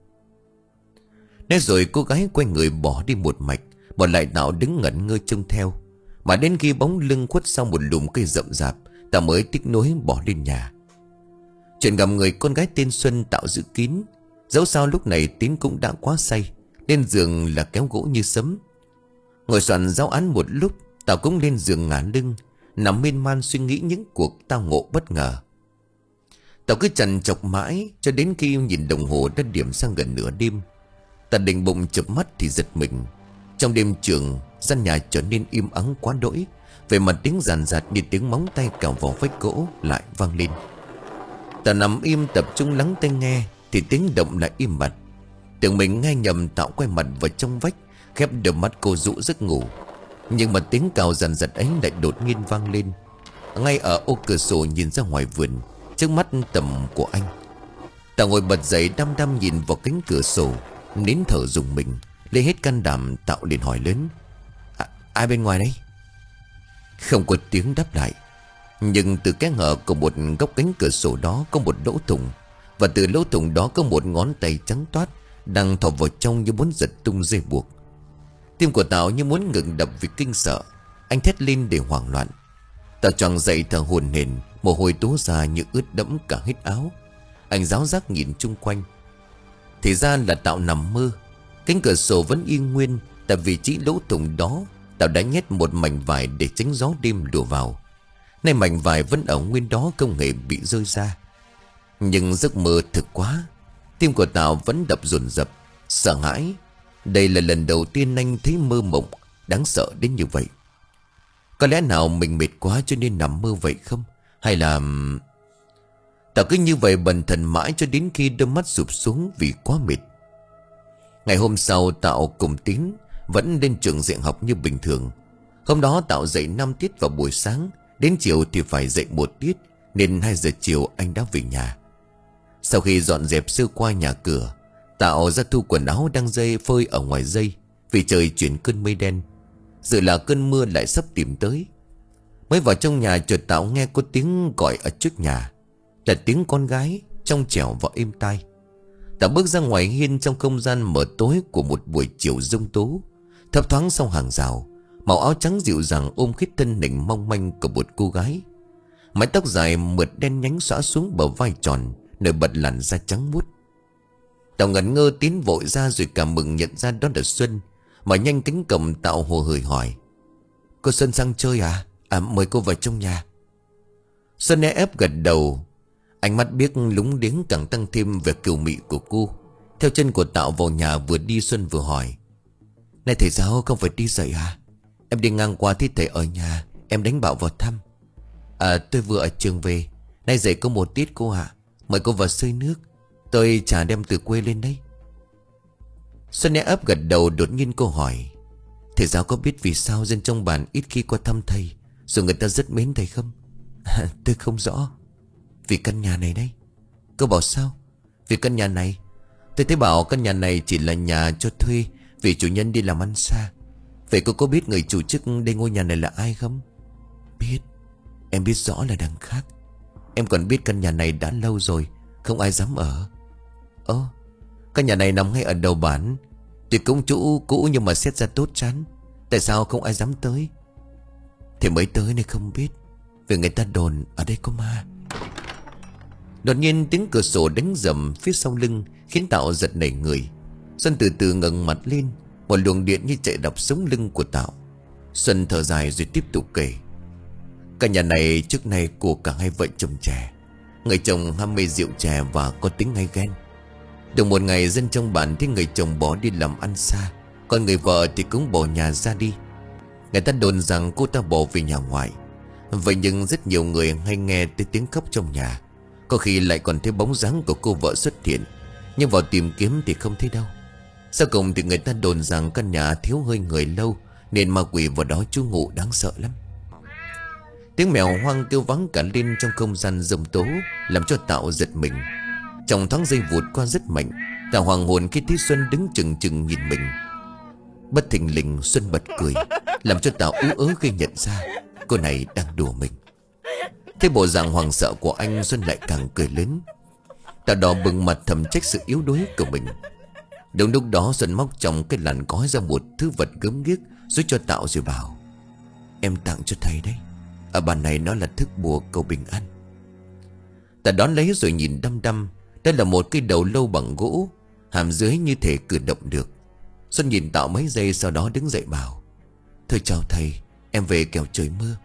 Nói rồi cô gái quay người bỏ đi một mạch, bỏ lại Tạo đứng ngẩn ngơ trông theo. Mà đến khi bóng lưng khuất sau một lùm cây rậm rạp, Tạo mới tiếc nuối bỏ lên nhà. Chuyện gặp người con gái tên Xuân Tạo giữ kín. Dẫu sao lúc này Tín cũng đã quá say, lên giường là kéo gỗ như sấm. Ngồi soạn giáo án một lúc, Tạo cũng lên giường ngả lưng, nằm miên man suy nghĩ những cuộc tao ngộ bất ngờ. Tạo cứ trằn trọc mãi cho đến khi nhìn đồng hồ đã điểm sang gần nửa đêm. Tạo định bụng chợp mắt thì giật mình. Trong đêm trường, gian nhà trở nên im ắng quá đỗi. Về mặt tiếng ràn rạt như tiếng móng tay cào vào vách gỗ lại vang lên. Tạo nằm im tập trung lắng tai nghe thì tiếng động lại im bặt. Tưởng mình nghe nhầm, Tạo quay mặt vào trong vách, khép đôi mắt cô dụ giấc ngủ. Nhưng mà tiếng cào ràn rạt ấy lại đột nhiên vang lên ngay ở ô cửa sổ nhìn ra ngoài vườn, trước mắt tầm của anh. Tạo ngồi bật dậy đăm đăm nhìn vào cánh cửa sổ, nín thở rùng mình. Lấy hết can đảm, Tạo liền hỏi lớn: à, ai bên ngoài đấy? Không có tiếng đáp lại. Nhưng từ kẽ hở của một góc cánh cửa sổ đó có một lỗ thủng, và từ lỗ thủng đó có một ngón tay trắng toát đang thò vào trong như muốn giật tung dây buộc. Tim của Tạo như muốn ngừng đập vì kinh sợ. Anh thét lên để hoảng loạn. Tạo choàng dậy thở hổn hển, mồ hôi túa ra như ướt đẫm cả hết áo. Anh ráo rác nhìn chung quanh. Thì ra là Tạo nằm mơ. Cánh cửa sổ vẫn yên nguyên. Tại vị trí lỗ thủng đó, Tạo đã nhét một mảnh vải để tránh gió đêm lùa vào. Nay mảnh vải vẫn ở nguyên đó, không hề bị rơi ra. Nhưng giấc mơ thực quá. Tim của Tạo vẫn đập dồn dập, sợ hãi. Đây là lần đầu tiên anh thấy mơ mộng đáng sợ đến như vậy. Có lẽ nào mình mệt quá cho nên nằm mơ vậy không? Hay là... Tạo cứ như vậy bần thần mãi cho đến khi đôi mắt sụp xuống vì quá mệt. Ngày hôm sau, Tạo cùng Tín vẫn lên trường dạy học như bình thường. Hôm đó Tạo dạy năm tiết vào buổi sáng, đến chiều thì phải dạy một tiết, nên hai giờ chiều anh đã về nhà. Sau khi dọn dẹp sơ qua nhà cửa, Tạo ra thu quần áo đang dây phơi ở ngoài dây, vì trời chuyển cơn mây đen. Dự là cơn mưa lại sắp tìm tới. Mới vào trong nhà, chợt Tạo nghe có tiếng gọi ở trước nhà. Là tiếng con gái trong trẻo và êm tai. Tạo bước ra ngoài hiên trong không gian mờ tối của một buổi chiều giông tố. Thấp thoáng sau hàng rào, màu áo trắng dịu dàng ôm khít thân hình mong manh của một cô gái. Mái tóc dài mượt đen nhánh xõa xuống bờ vai tròn, nổi bật làn da trắng muốt. Tạo ngẩn ngơ tiến vội ra rồi cảm mừng nhận ra đó là Xuân. Mà nhanh cánh cầm, Tạo hồ hởi hỏi: Cô Xuân sang chơi à? À, mời cô vào trong nhà. Xuân e ép gật đầu. Ánh mắt biếc lúng liếng càng tăng thêm vẻ kiều mị của cô. Theo chân của Tạo vào nhà, vừa đi Xuân vừa hỏi: Này thầy giáo, không phải đi dạy à? Em đi ngang qua thấy thầy ở nhà, em đánh bảo vào thăm. À, tôi vừa ở trường về. Nay dạy có một tiết cô ạ. Mời cô vào xơi nước. Tôi chả đem từ quê lên đấy. Xuân e ấp gật đầu. Đột nhiên cô hỏi: Thầy giáo có biết vì sao dân trong bản ít khi qua thăm thầy, Rồi người ta rất mến thầy không? Tôi không rõ. Vì căn nhà này đây. Cô bảo sao? Vì căn nhà này. Tôi thấy bảo căn nhà này chỉ là nhà cho thuê vì chủ nhân đi làm ăn xa. Vậy cô có biết người chủ chức đây ngôi nhà này là ai không? Biết. Em biết rõ là đằng khác. Em còn biết căn nhà này đã lâu rồi, không ai dám ở. Ơ, căn nhà này nằm ngay ở đầu bản. Tuy cũng chỗ cũ nhưng mà xét ra tốt chán. Tại sao không ai dám tới? Thì mới tới nên không biết. Vì người ta đồn ở đây có ma. Đột nhiên tiếng cửa sổ đánh rầm phía sau lưng khiến Tạo giật nảy người. Xuân từ từ ngẩng mặt lên. Một luồng điện như chạy đập sống lưng của Tạo. Xuân thở dài rồi tiếp tục kể. Căn nhà này trước nay của cả hai vợ chồng trẻ. Người chồng ham mê rượu chè và có tính hay ghen. Được một ngày dân trong bản thấy người chồng bỏ đi làm ăn xa, còn người vợ thì cũng bỏ nhà ra đi. Người ta đồn rằng cô ta bỏ về nhà ngoại. Vậy nhưng rất nhiều người hay nghe tới tiếng khóc trong nhà. Có khi lại còn thấy bóng dáng của cô vợ xuất hiện, nhưng vào tìm kiếm thì không thấy đâu. Sau cùng thì người ta đồn rằng căn nhà thiếu hơi người lâu, nên ma quỷ vào đó trú ngụ đáng sợ lắm. Tiếng mèo hoang kêu vắng cả lên trong không gian rông tố, làm cho Tạo giật mình. Trong thoáng giây vụt qua rất mạnh, Tạo hoàng hồn khi thấy Xuân đứng chừng chừng nhìn mình. Bất thình lình Xuân bật cười, làm cho Tạo ú ớ khi nhận ra cô này đang đùa mình. Thế bộ dạng hoàng sợ của anh, Xuân lại càng cười lớn. Tạo đỏ bừng mặt thầm trách sự yếu đuối của mình. Đúng lúc đó Xuân móc trong cái làn gói ra một thứ vật gớm ghiếc rồi cho Tạo rồi bảo: Em tặng cho thầy đấy. Ở bàn này nó là thức bùa cầu bình an. Ta đón lấy rồi nhìn đăm đăm. Đây là một cái đầu lâu bằng gỗ, hàm dưới như thể cử động được. Xuân nhìn Tạo mấy giây, sau đó đứng dậy bảo: Thôi chào thầy, em về kẻo trời mưa.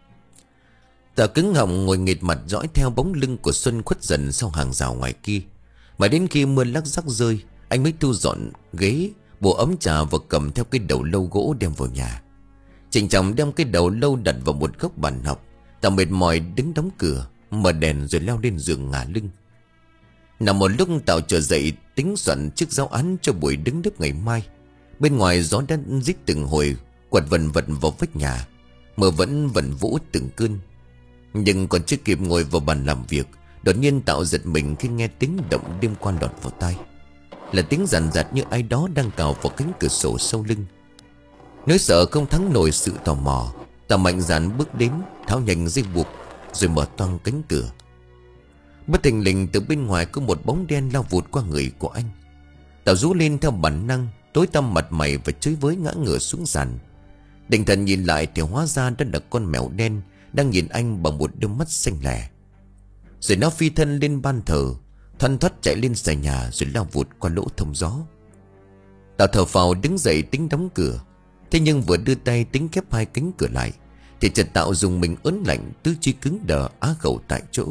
Tạo cứng họng ngồi nghệt mặt dõi theo bóng lưng của Xuân khuất dần sau hàng rào ngoài kia. Mà đến khi mưa lắc rắc rơi, anh mới thu dọn ghế, bộ ấm trà và cầm theo cái đầu lâu gỗ đem vào nhà. Trịnh trọng đem cái đầu lâu đặt vào một góc bàn học. Tạo mệt mỏi đứng đóng cửa, mở đèn rồi leo lên giường ngả lưng. Nằm một lúc Tạo trở dậy tính soạn chiếc giáo án cho buổi đứng lớp ngày mai. Bên ngoài gió đã rít từng hồi, quật vần vật vào vách nhà. Mưa vẫn vẩn vũ từng cơn. Nhưng còn chưa kịp ngồi vào bàn làm việc, đột nhiên Tạo giật mình khi nghe tiếng động đêm qua lọt vào tai. Là tiếng rằn rặt như ai đó đang cào vào cánh cửa sổ sau lưng. Nỗi sợ không thắng nổi sự tò mò, Tạo mạnh dạn bước đến, tháo nhanh dây buộc rồi mở toang cánh cửa. Bất thình lình từ bên ngoài có một bóng đen lao vụt qua người của anh. Tạo rú lên theo bản năng, tối tăm mặt mày và chới với ngã ngửa xuống sàn. Định thần nhìn lại thì hóa ra đó là con mèo đen đang nhìn anh bằng một đôi mắt xanh lẻ. Rồi nó phi thân lên ban thờ, thoăn thoắt chạy lên xà nhà rồi lao vụt qua lỗ thông gió. Tạo thở phào đứng dậy tính đóng cửa. Thế nhưng vừa đưa tay tính khép hai cánh cửa lại thì chợt Tạo dùng mình ớn lạnh, tứ chi cứng đờ á khẩu tại chỗ.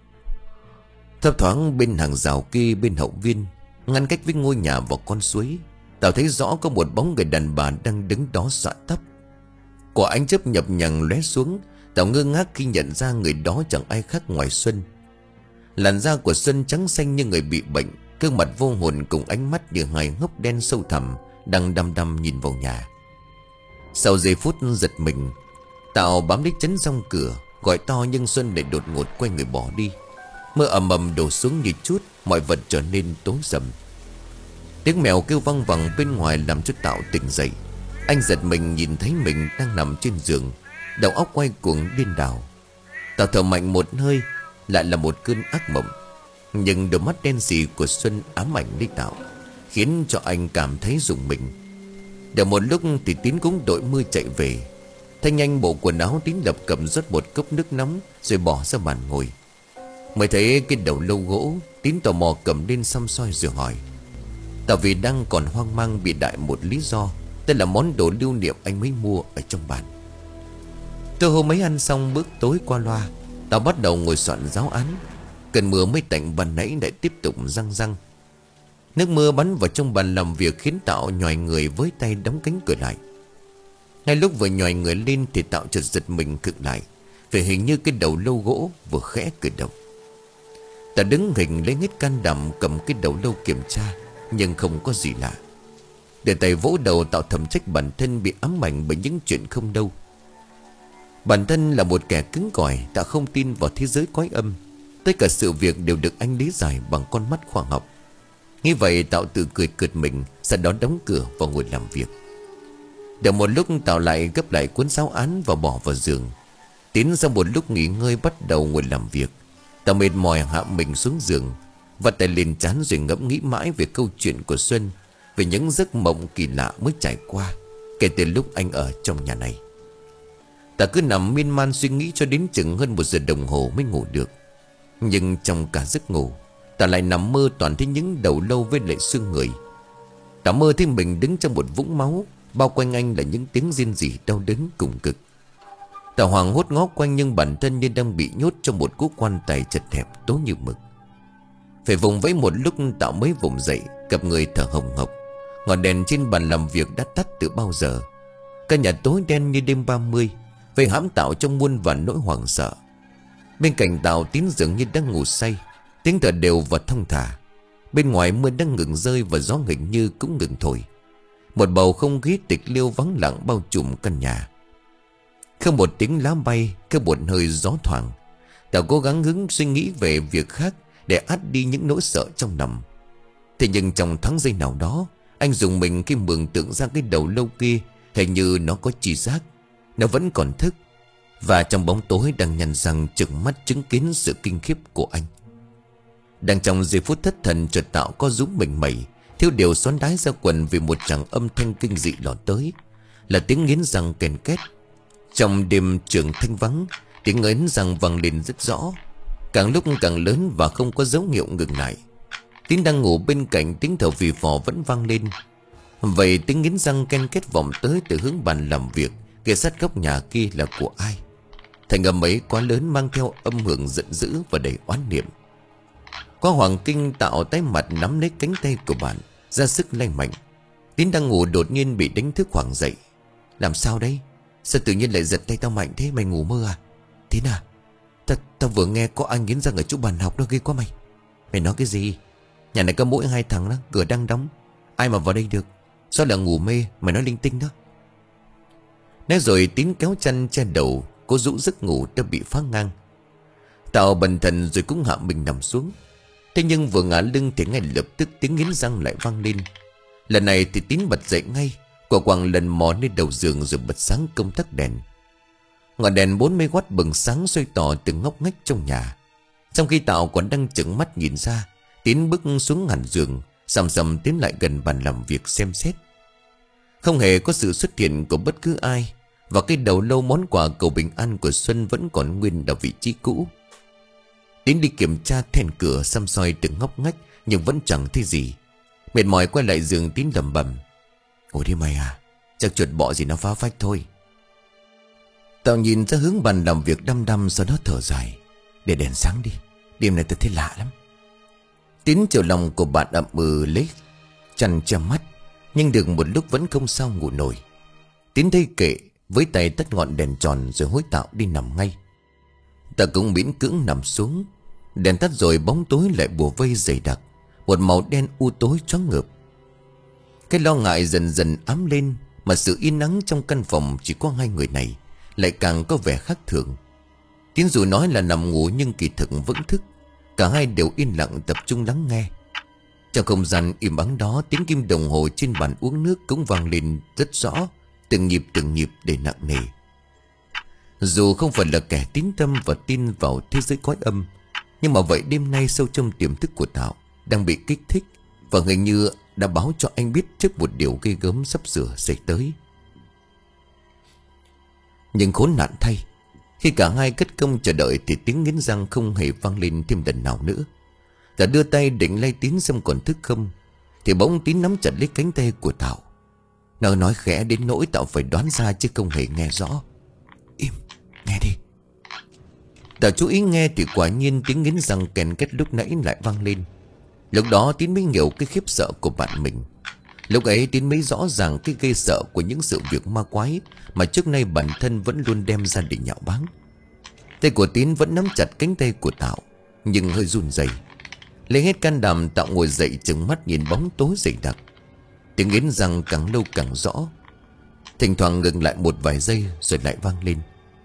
Thấp thoáng bên hàng rào kia bên hậu viên, ngăn cách với ngôi nhà và con suối, Tạo thấy rõ có một bóng người đàn bà đang đứng đó xõa tóc. Quả ánh chớp nhập nhằng lóe xuống, Tạo ngơ ngác khi nhận ra người đó chẳng ai khác ngoài Xuân. Làn da của Xuân trắng xanh như người bị bệnh, gương mặt vô hồn cùng ánh mắt như hai hốc đen sâu thẳm đang đăm đăm nhìn vào nhà. Sau giây phút giật mình, Tạo bám lấy chắn rong cửa, gọi to nhưng Xuân lại đột ngột quay người bỏ đi. Mưa ầm ầm đổ xuống như chút, mọi vật trở nên tối sầm. Tiếng mèo kêu vang vẳng bên ngoài làm cho Tạo tỉnh dậy. Anh giật mình nhìn thấy mình đang nằm trên giường, đầu óc quay cuồng điên đảo. Tạo thở mạnh một hơi, lại là một cơn ác mộng. Nhưng đôi mắt đen sì của Xuân ám ảnh lấy Tạo, khiến cho anh cảm thấy rùng mình. Đợi một lúc thì Tín cũng đội mưa chạy về. Thay nhanh bộ quần áo, Tín lập cầm rót một cốc nước nóng rồi bỏ ra bàn ngồi. Mới thấy cái đầu lâu gỗ, Tín tò mò cầm lên xăm soi rồi hỏi. Tạo vì đang còn hoang mang bị đại một lý do, đây là món đồ lưu niệm anh mới mua ở trong bàn. Từ hôm ấy ăn xong bữa tối qua loa, Tạo bắt đầu ngồi soạn giáo án. Cơn mưa mới tạnh ban nãy lại tiếp tục răng răng. Nước mưa bắn vào trong bàn làm việc khiến Tạo nhoài người với tay đóng cánh cửa lại. Ngay lúc vừa nhoài người lên thì Tạo chợt giật mình khựng lại, vì hình như cái đầu lâu gỗ vừa khẽ cử động. Tạo đứng hình lấy hết can đảm cầm cái đầu lâu kiểm tra, nhưng không có gì lạ. Để tay vỗ đầu, Tạo thầm trách bản thân bị ám ảnh bởi những chuyện không đâu. Bản thân là một kẻ cứng cỏi, Tạo không tin vào thế giới quái âm. Tất cả sự việc đều được anh lý giải bằng con mắt khoa học. Nghĩ vậy Tạo tự cười cợt mình, sau đó đóng cửa và ngồi làm việc. Được một lúc Tạo lại gấp lại cuốn giáo án và bỏ vào giường. Tiến sau một lúc nghỉ ngơi bắt đầu ngồi làm việc. Tạo mệt mỏi hạ mình xuống giường, vắt tay lên trán rồi ngẫm nghĩ mãi về câu chuyện của Xuân, về những giấc mộng kỳ lạ mới trải qua kể từ lúc anh ở trong nhà này. Ta cứ nằm miên man suy nghĩ cho đến chừng hơn một giờ đồng hồ mới ngủ được. Nhưng trong cả giấc ngủ, ta lại nằm mơ toàn thấy những đầu lâu với lại xương người. Ta mơ thấy mình đứng trong một vũng máu, bao quanh anh là những tiếng rên rỉ đau đớn cùng cực. Ta hoảng hốt ngó quanh nhưng bản thân như đang bị nhốt trong một cú quan tài chật hẹp tối như mực. Phải vùng vẫy một lúc Tạo mới vùng dậy, cặp người thở hồng hộc. Ngọn đèn trên bàn làm việc đã tắt từ bao giờ. Căn nhà tối đen như đêm ba mươi, vây hãm Tạo trong muôn vàn nỗi hoảng sợ. Bên cạnh Tạo Tín dường như đang ngủ say, tiếng thở đều và thong thả. Bên ngoài mưa đang ngừng rơi và gió hình như cũng ngừng thổi. Một bầu không khí tịch liêu vắng lặng bao trùm căn nhà. Không một tiếng lá bay, không một hơi gió thoảng. Tạo cố gắng hứng suy nghĩ về việc khác để át đi những nỗi sợ trong lòng. Thế nhưng trong thoáng giây nào đó, anh dùng mình khi mường tượng ra cái đầu lâu kia, hình như nó có tri giác, nó vẫn còn thức, và trong bóng tối đang nhăn răng trừng mắt chứng kiến sự kinh khiếp của anh. Đang trong giây phút thất thần, chợt Tạo có rúm mình mẩy, thiếu điều xoắn đái ra quần vì một tràng âm thanh kinh dị lọt tới, là tiếng nghiến răng kèn két. Trong đêm trường thanh vắng, tiếng nghiến răng vang lên rất rõ, càng lúc càng lớn và không có dấu hiệu ngừng lại. Tín đang ngủ bên cạnh, tiếng thở phì phò vẫn vang lên. Vậy tiếng nghiến răng ken kết vọng tới từ hướng bàn làm việc kề sát góc nhà kia là của ai? Thành âm ấy quá lớn, mang theo âm hưởng giận dữ và đầy oán niệm. Quá hoàng kinh, Tạo tái mặt nắm lấy cánh tay của bạn, ra sức lay mạnh. Tín đang ngủ đột nhiên bị đánh thức hoảng dậy. Làm sao đấy? Sao tự nhiên lại giật tay tao mạnh thế? Mày ngủ mơ à? Tín à, ta, Tao vừa nghe có anh nghiến răng ở chỗ bàn học đó, ghê quá mày. Mày nói cái gì? Nhà này có mỗi hai thằng đó, cửa đang đóng, ai mà vào đây được? Sao là ngủ mê? Mày nói linh tinh đó. Nói rồi Tín kéo chăn che đầu, cố rũ giấc ngủ đã bị phá ngang. Tạo bần thần rồi cũng hạ mình nằm xuống. Thế nhưng vừa ngả lưng thì ngay lập tức tiếng nghiến răng lại vang lên. Lần này thì Tín bật dậy ngay, quả quàng lần mò lên đầu giường rồi bật sáng công tắc đèn. Ngọn đèn bốn mươi oát bừng sáng soi tỏ từng ngóc ngách trong nhà. Trong khi Tạo còn đang trừng mắt nhìn ra, Tín bước xuống hẳn giường, sầm sầm tiến lại gần bàn làm việc xem xét. Không hề có sự xuất hiện của bất cứ ai, và cái đầu lâu món quà cầu bình an của Xuân vẫn còn nguyên ở vị trí cũ. Tín đi kiểm tra then cửa, xăm soi từng ngóc ngách nhưng vẫn chẳng thấy gì. Mệt mỏi quay lại giường, Tín lẩm bẩm: "Ngồi đi mày à, chắc chuột bọ gì nó phá phách thôi." Tạo nhìn ra hướng bàn làm việc đăm đăm, sau đó thở dài: "Để đèn sáng đi, đêm này tôi thấy lạ lắm." Tín chiều lòng của bạn ậm ừ lấy chăn che mắt, nhưng được một lúc vẫn không sao ngủ nổi. Tín thấy kệ, với tay tắt ngọn đèn tròn rồi hối Tạo đi nằm ngay. Ta cũng miễn cưỡng nằm xuống. Đèn tắt rồi bóng tối lại bùa vây dày đặc, một màu đen u tối choáng ngợp. Cái lo ngại dần dần ám lên, mà sự yên ắng trong căn phòng chỉ có hai người này lại càng có vẻ khác thường. Tín dù nói là nằm ngủ nhưng kỳ thực vẫn thức. Cả hai đều yên lặng tập trung lắng nghe. Trong không gian im ắng đó, tiếng kim đồng hồ trên bàn uống nước cũng vang lên rất rõ, từng nhịp từng nhịp để nặng nề. Dù không phải là kẻ tín tâm và tin vào thế giới quái âm, nhưng mà vậy đêm nay sâu trong tiềm thức của Tạo đang bị kích thích, và hình như đã báo cho anh biết trước một điều ghê gớm sắp sửa xảy tới. Nhưng khốn nạn thay, khi cả hai cất công chờ đợi thì tiếng nghiến răng không hề vang lên thêm lần nào nữa. Ta đưa tay định lay Tín xem còn thức không, thì bỗng Tín nắm chặt lấy cánh tay của Tạo. Nó nói khẽ đến nỗi Tạo phải đoán ra chứ không hề nghe rõ: "Im, nghe đi." Tạo chú ý nghe thì quả nhiên tiếng nghiến răng kèn két lúc nãy lại vang lên. Lúc đó Tín mới hiểu cái khiếp sợ của bạn mình. Lúc ấy Tín mới rõ ràng cái gây sợ của những sự việc ma quái mà trước nay bản thân vẫn luôn đem ra để nhạo báng. Tay của Tín vẫn nắm chặt cánh tay của Tạo, nhưng hơi run rẩy. Lấy hết can đảm, Tạo ngồi dậy trừng mắt nhìn bóng tối dày đặc. Tiếng nghiến răng càng lâu càng rõ, thỉnh thoảng ngừng lại một vài giây rồi lại vang lên.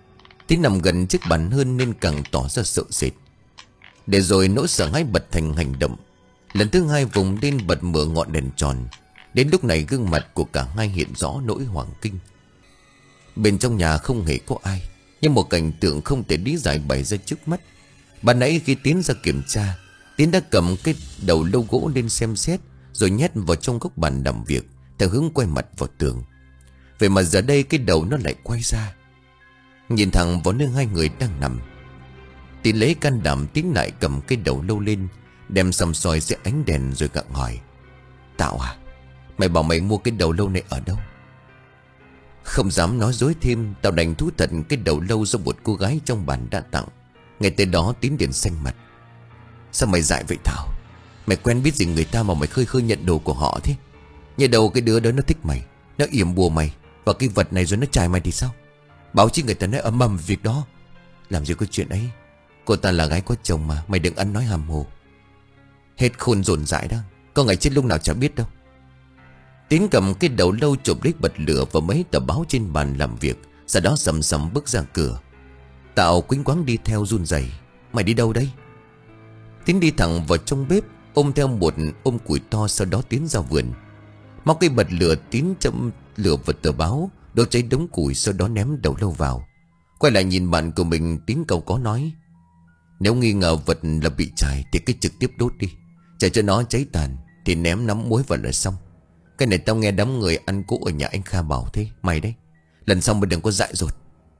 Tín nằm gần chiếc bàn hơn nên càng tỏ ra sợ sệt. Để rồi nỗi sợ hãi bật thành hành động. Lần thứ hai vùng lên bật mở ngọn đèn tròn. Đến lúc này gương mặt của cả hai hiện rõ nỗi hoảng kinh. Bên trong nhà không hề có ai, nhưng một cảnh tượng không thể lý giải bày ra trước mắt. Ban nãy khi Tiến ra kiểm tra, Tiến đã cầm cái đầu lâu gỗ lên xem xét, rồi nhét vào trong góc bàn làm việc theo hướng quay mặt vào tường. Vậy mà giờ đây cái đầu nó lại quay ra, nhìn thẳng vào nơi hai người đang nằm. Tiến lấy can đảm tiến lại cầm cái đầu lâu lên, đem xăm soi dưới ánh đèn rồi gặng hỏi: Tạo à, mày bảo mày mua cái đầu lâu này ở đâu? Không dám nói dối thêm, Tạo đành thú thật cái đầu lâu do một cô gái trong bản đã tặng. Ngày tới đó Tiến liền xanh mặt: Sao mày dại vậy Thảo? Mày quen biết gì người ta mà mày khơi khơi nhận đồ của họ thế? Nhờ đầu cái đứa đó nó thích mày, nó yểm bùa mày và cái vật này rồi nó chài mày thì sao? Báo chí người ta nói ầm ầm việc đó. Làm gì có chuyện ấy. Cô ta là gái có chồng mà, mày đừng ăn nói hàm hồ. Hết khôn dồn dại đó, có ngày chết lúc nào chả biết đâu. Tín cầm cái đầu lâu chụp lấy bật lửa và mấy tờ báo trên bàn làm việc, sau đó sầm sầm bước ra cửa. Tạo quýnh quáng đi theo run rẩy: Mày đi đâu đấy? Tín đi thẳng vào trong bếp, ôm theo một ôm củi to, sau đó tiến ra vườn. Móc cây bật lửa, Tín châm lửa vào tờ báo, đốt cháy đống củi, sau đó ném đầu lâu vào. Quay lại nhìn bạn của mình, Tín câu có nói: Nếu nghi ngờ vật là bị chài thì cứ trực tiếp đốt đi, chờ cho nó cháy tàn thì ném nắm muối vào là xong. Cái này tao nghe đám người ăn cỗ ở nhà anh Kha bảo thế. Mày đấy, lần sau mày đừng có dại dột.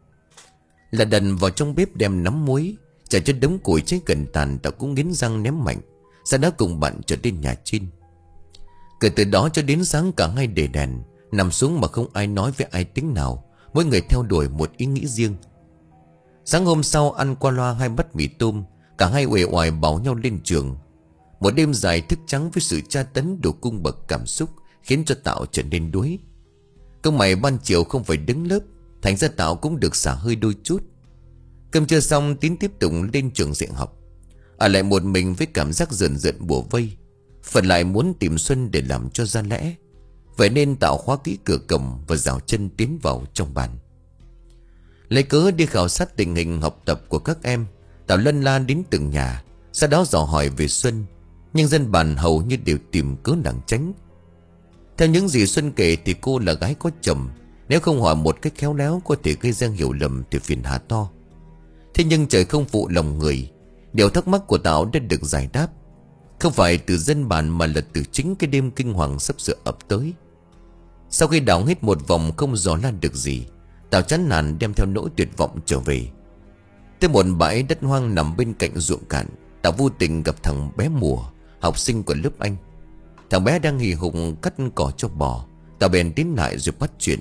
Là đần vào trong bếp đem nắm muối, chờ cho đống củi cháy gần tàn. Tao cũng nghiến răng ném mạnh, sau đó cùng bạn trở lên nhà trên. Kể từ đó cho đến sáng cả hai để đèn, nằm xuống mà không ai nói với ai tiếng nào, mỗi người theo đuổi một ý nghĩ riêng. Sáng hôm sau ăn qua loa hai bát mì tôm, cả hai uể oải bảo nhau lên trường. Một đêm dài thức trắng với sự tra tấn đủ cung bậc cảm xúc khiến cho Tạo trở nên đuối. Công mày ban chiều không phải đứng lớp, thành ra Tạo cũng được xả hơi đôi chút. Cơm trưa xong, Tín tiếp tục lên trường dạy học. Ở lại một mình với cảm giác rợn rợn bủa vây, phần lại muốn tìm Xuân để làm cho ra lẽ. Vậy nên Tạo khóa kỹ cửa cổng và rào chân tiến vào trong bàn. Lấy cớ đi khảo sát tình hình học tập của các em, Tạo lân la đến từng nhà, sau đó dò hỏi về Xuân. Nhưng dân bản hầu như đều tìm cớ lảng tránh. Theo những gì Xuân kể thì cô là gái có chồng, nếu không hỏi một cách khéo léo có thể gây ra hiểu lầm thì phiền hà to. Thế nhưng trời không phụ lòng người, điều thắc mắc của Tạo đã được giải đáp. Không phải từ dân bản mà là từ chính cái đêm kinh hoàng sắp sửa ập tới. Sau khi đảo hết một vòng không dò la được gì, Tạo chán nản đem theo nỗi tuyệt vọng trở về. Tới một bãi đất hoang nằm bên cạnh ruộng cạn, Tạo vô tình gặp thằng bé Mùa, học sinh của lớp anh. Thằng bé đang hì hục cắt cỏ cho bò. Tạo bèn tiến lại rồi bắt chuyện.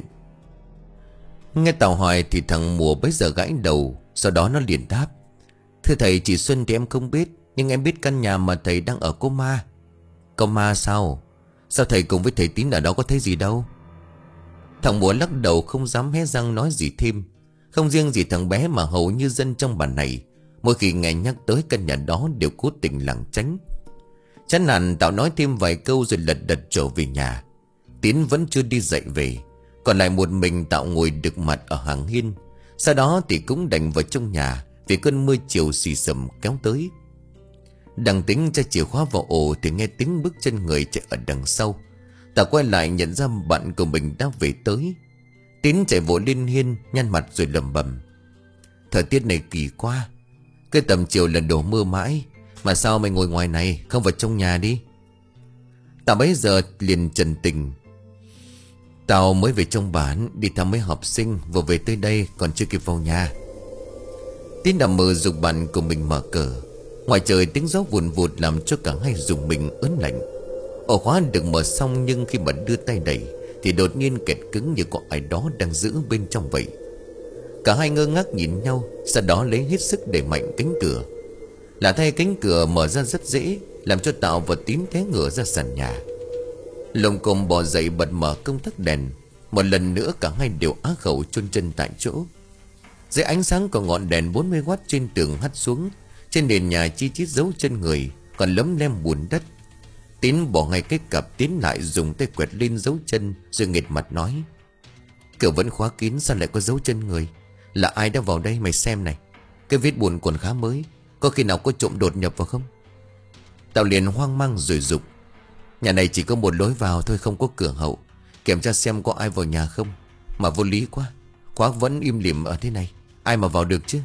Nghe Tạo hỏi thì thằng Mùa bấy giờ gãi đầu, sau đó nó liền đáp: Thưa thầy, chị Xuân thì em không biết, nhưng em biết căn nhà mà thầy đang ở có ma. Có ma sao? Sao thầy cùng với thầy Tín ở đó có thấy gì đâu? Thằng Mùa lắc đầu không dám hé răng nói gì thêm. Không riêng gì thằng bé mà hầu như dân trong bản này, mỗi khi nghe nhắc tới căn nhà đó đều cố tình lảng tránh. Chán nản, Tạo nói thêm vài câu rồi lật đật trở về nhà. Tín vẫn chưa đi dậy về, còn lại một mình Tạo ngồi đực mặt ở hàng hiên. Sau đó thì cũng đành vào trong nhà vì cơn mưa chiều xì xầm kéo tới. Đang tính cho chìa khóa vào ổ thì nghe tiếng bước chân người chạy ở đằng sau. Tạo quay lại nhận ra bạn của mình đã về tới. Tín chạy vội lên hiên, nhăn mặt rồi lẩm bẩm: Thời tiết này kỳ quá, cái tầm chiều là đổ mưa mãi, mà sao mày ngồi ngoài này không vào trong nhà đi? Tạo bấy giờ liền trần tình: Tao mới về trong bản đi thăm mấy học sinh, vừa về tới đây còn chưa kịp vào nhà. Tín nằm mơ giục bạn của mình mở cửa. Ngoài trời tiếng gió vùn vụt làm cho cả hai dùng mình ớn lạnh. Ổ khóa được mở xong, nhưng khi mà đưa tay đẩy thì đột nhiên kẹt cứng như có ai đó đang giữ bên trong vậy. Cả hai ngơ ngác nhìn nhau, sau đó lấy hết sức đẩy mạnh cánh cửa. Lạ thay cánh cửa mở ra rất dễ, làm cho Tạo và Tín té ngửa ra sàn nhà. Lồng cồm bò dậy bật mở công tắc đèn. Một lần nữa cả hai đều á khẩu chôn chân tại chỗ. Dưới ánh sáng của ngọn đèn bốn mươi oát trên tường hắt xuống, trên nền nhà chi chít dấu chân người, còn lấm lem bùn đất. Tín bỏ ngay cái cặp tiến lại, dùng tay quẹt lên dấu chân rồi nghệt mặt nói: Cửa vẫn khóa kín, sao lại có dấu chân người? Là ai đã vào đây mày xem này. Cái vết bùn còn khá mới. Có khi nào có trộm đột nhập vào không? Tao liền hoang mang rồi dục. Nhà này chỉ có một lối vào thôi, không có cửa hậu. Kiểm tra xem có ai vào nhà không. Mà vô lý quá, khóa vẫn im lìm ở thế này, ai mà vào được chứ.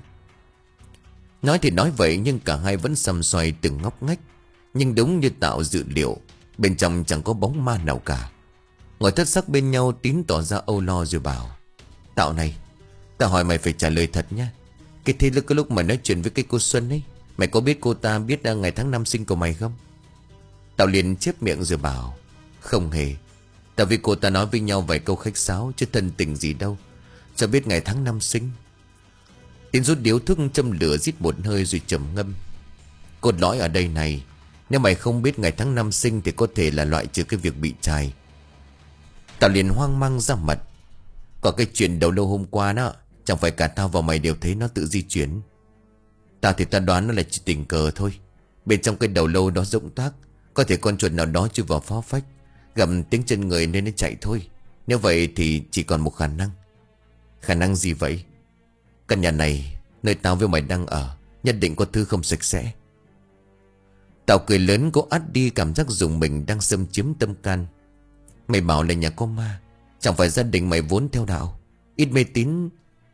Nói thì nói vậy nhưng cả hai vẫn sầm xoay từng ngóc ngách. Nhưng đúng như Tạo dự liệu, bên trong chẳng có bóng ma nào cả. Ngồi thất sắc bên nhau, Tín tỏ ra âu lo rồi bảo: Tạo này, tao hỏi mày phải trả lời thật nhá. Cái thế lực cái lúc mày nói chuyện với cái cô Xuân ấy, mày có biết cô ta biết ngày tháng năm sinh của mày không? Tao liền chép miệng rồi bảo: Không hề. Tao với cô ta nói với nhau vài câu khách sáo chứ thân tình gì đâu. Cho biết ngày tháng năm sinh. Tín rút điếu thuốc châm lửa rít một hơi rồi trầm ngâm. Cốt lõi ở đây này, nếu mày không biết ngày tháng năm sinh thì có thể là loại trừ cái việc bị trai. Tao liền hoang mang ra mặt. Có cái chuyện đầu lâu hôm qua đó, chẳng phải cả tao và mày đều thấy nó tự di chuyển. Tao thì tao đoán nó là chỉ tình cờ thôi. Bên trong cái đầu lâu đó rỗng toác, có thể con chuột nào đó chui vào phó phách, gặm tiếng chân người nên nó chạy thôi. Nếu vậy thì chỉ còn một khả năng. Khả năng gì vậy? Căn nhà này, nơi tao với mày đang ở, nhất định có thứ không sạch sẽ. Tao cười lớn cố át đi cảm giác dùng mình đang xâm chiếm tâm can. Mày bảo là nhà có ma, chẳng phải gia đình mày vốn theo đạo, ít mê tín.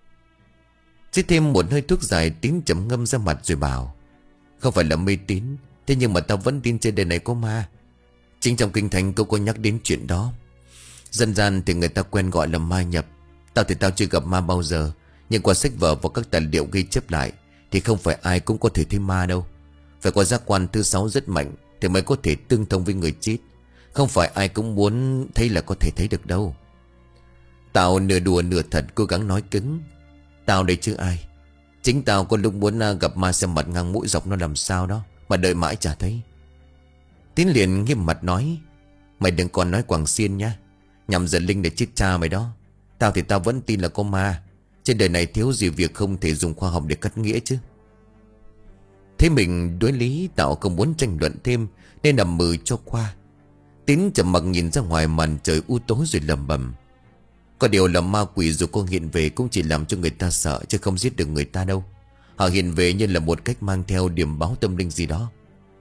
Xích thêm một hơi thuốc dài, Tín chấm ngâm ra mặt rồi bảo: Không phải là mê tín, thế nhưng mà tao vẫn tin trên đời này có ma. Chính trong kinh thánh câu có nhắc đến chuyện đó. Dân gian thì người ta quen gọi là ma nhập. Tao thì tao chưa gặp ma bao giờ, nhưng qua sách vở và các tài liệu ghi chép lại thì không phải ai cũng có thể thấy ma đâu. Phải có giác quan thứ sáu rất mạnh thì mới có thể tương thông với người chết. Không phải ai cũng muốn thấy là có thể thấy được đâu. Tao nửa đùa nửa thật cố gắng nói cứng: Tao đây chứ ai. Chính tao có lúc muốn gặp ma xem mặt ngang mũi dọc nó làm sao đó, mà đợi mãi chả thấy. Tín liền nghiêm mặt nói: Mày đừng còn nói quảng xiên nhá, nhằm giật linh để chết cha mày đó. Tao thì tao vẫn tin là có ma. Trên đời này thiếu gì việc không thể dùng khoa học để cắt nghĩa chứ. Thế mình đối lý, Tạo không muốn tranh luận thêm nên nằm mừ cho qua. Tín trầm mặc nhìn ra ngoài màn trời u tối rồi lẩm bẩm: Có điều là ma quỷ dù có hiện về cũng chỉ làm cho người ta sợ, chứ không giết được người ta đâu. Họ hiện về như là một cách mang theo điểm báo tâm linh gì đó.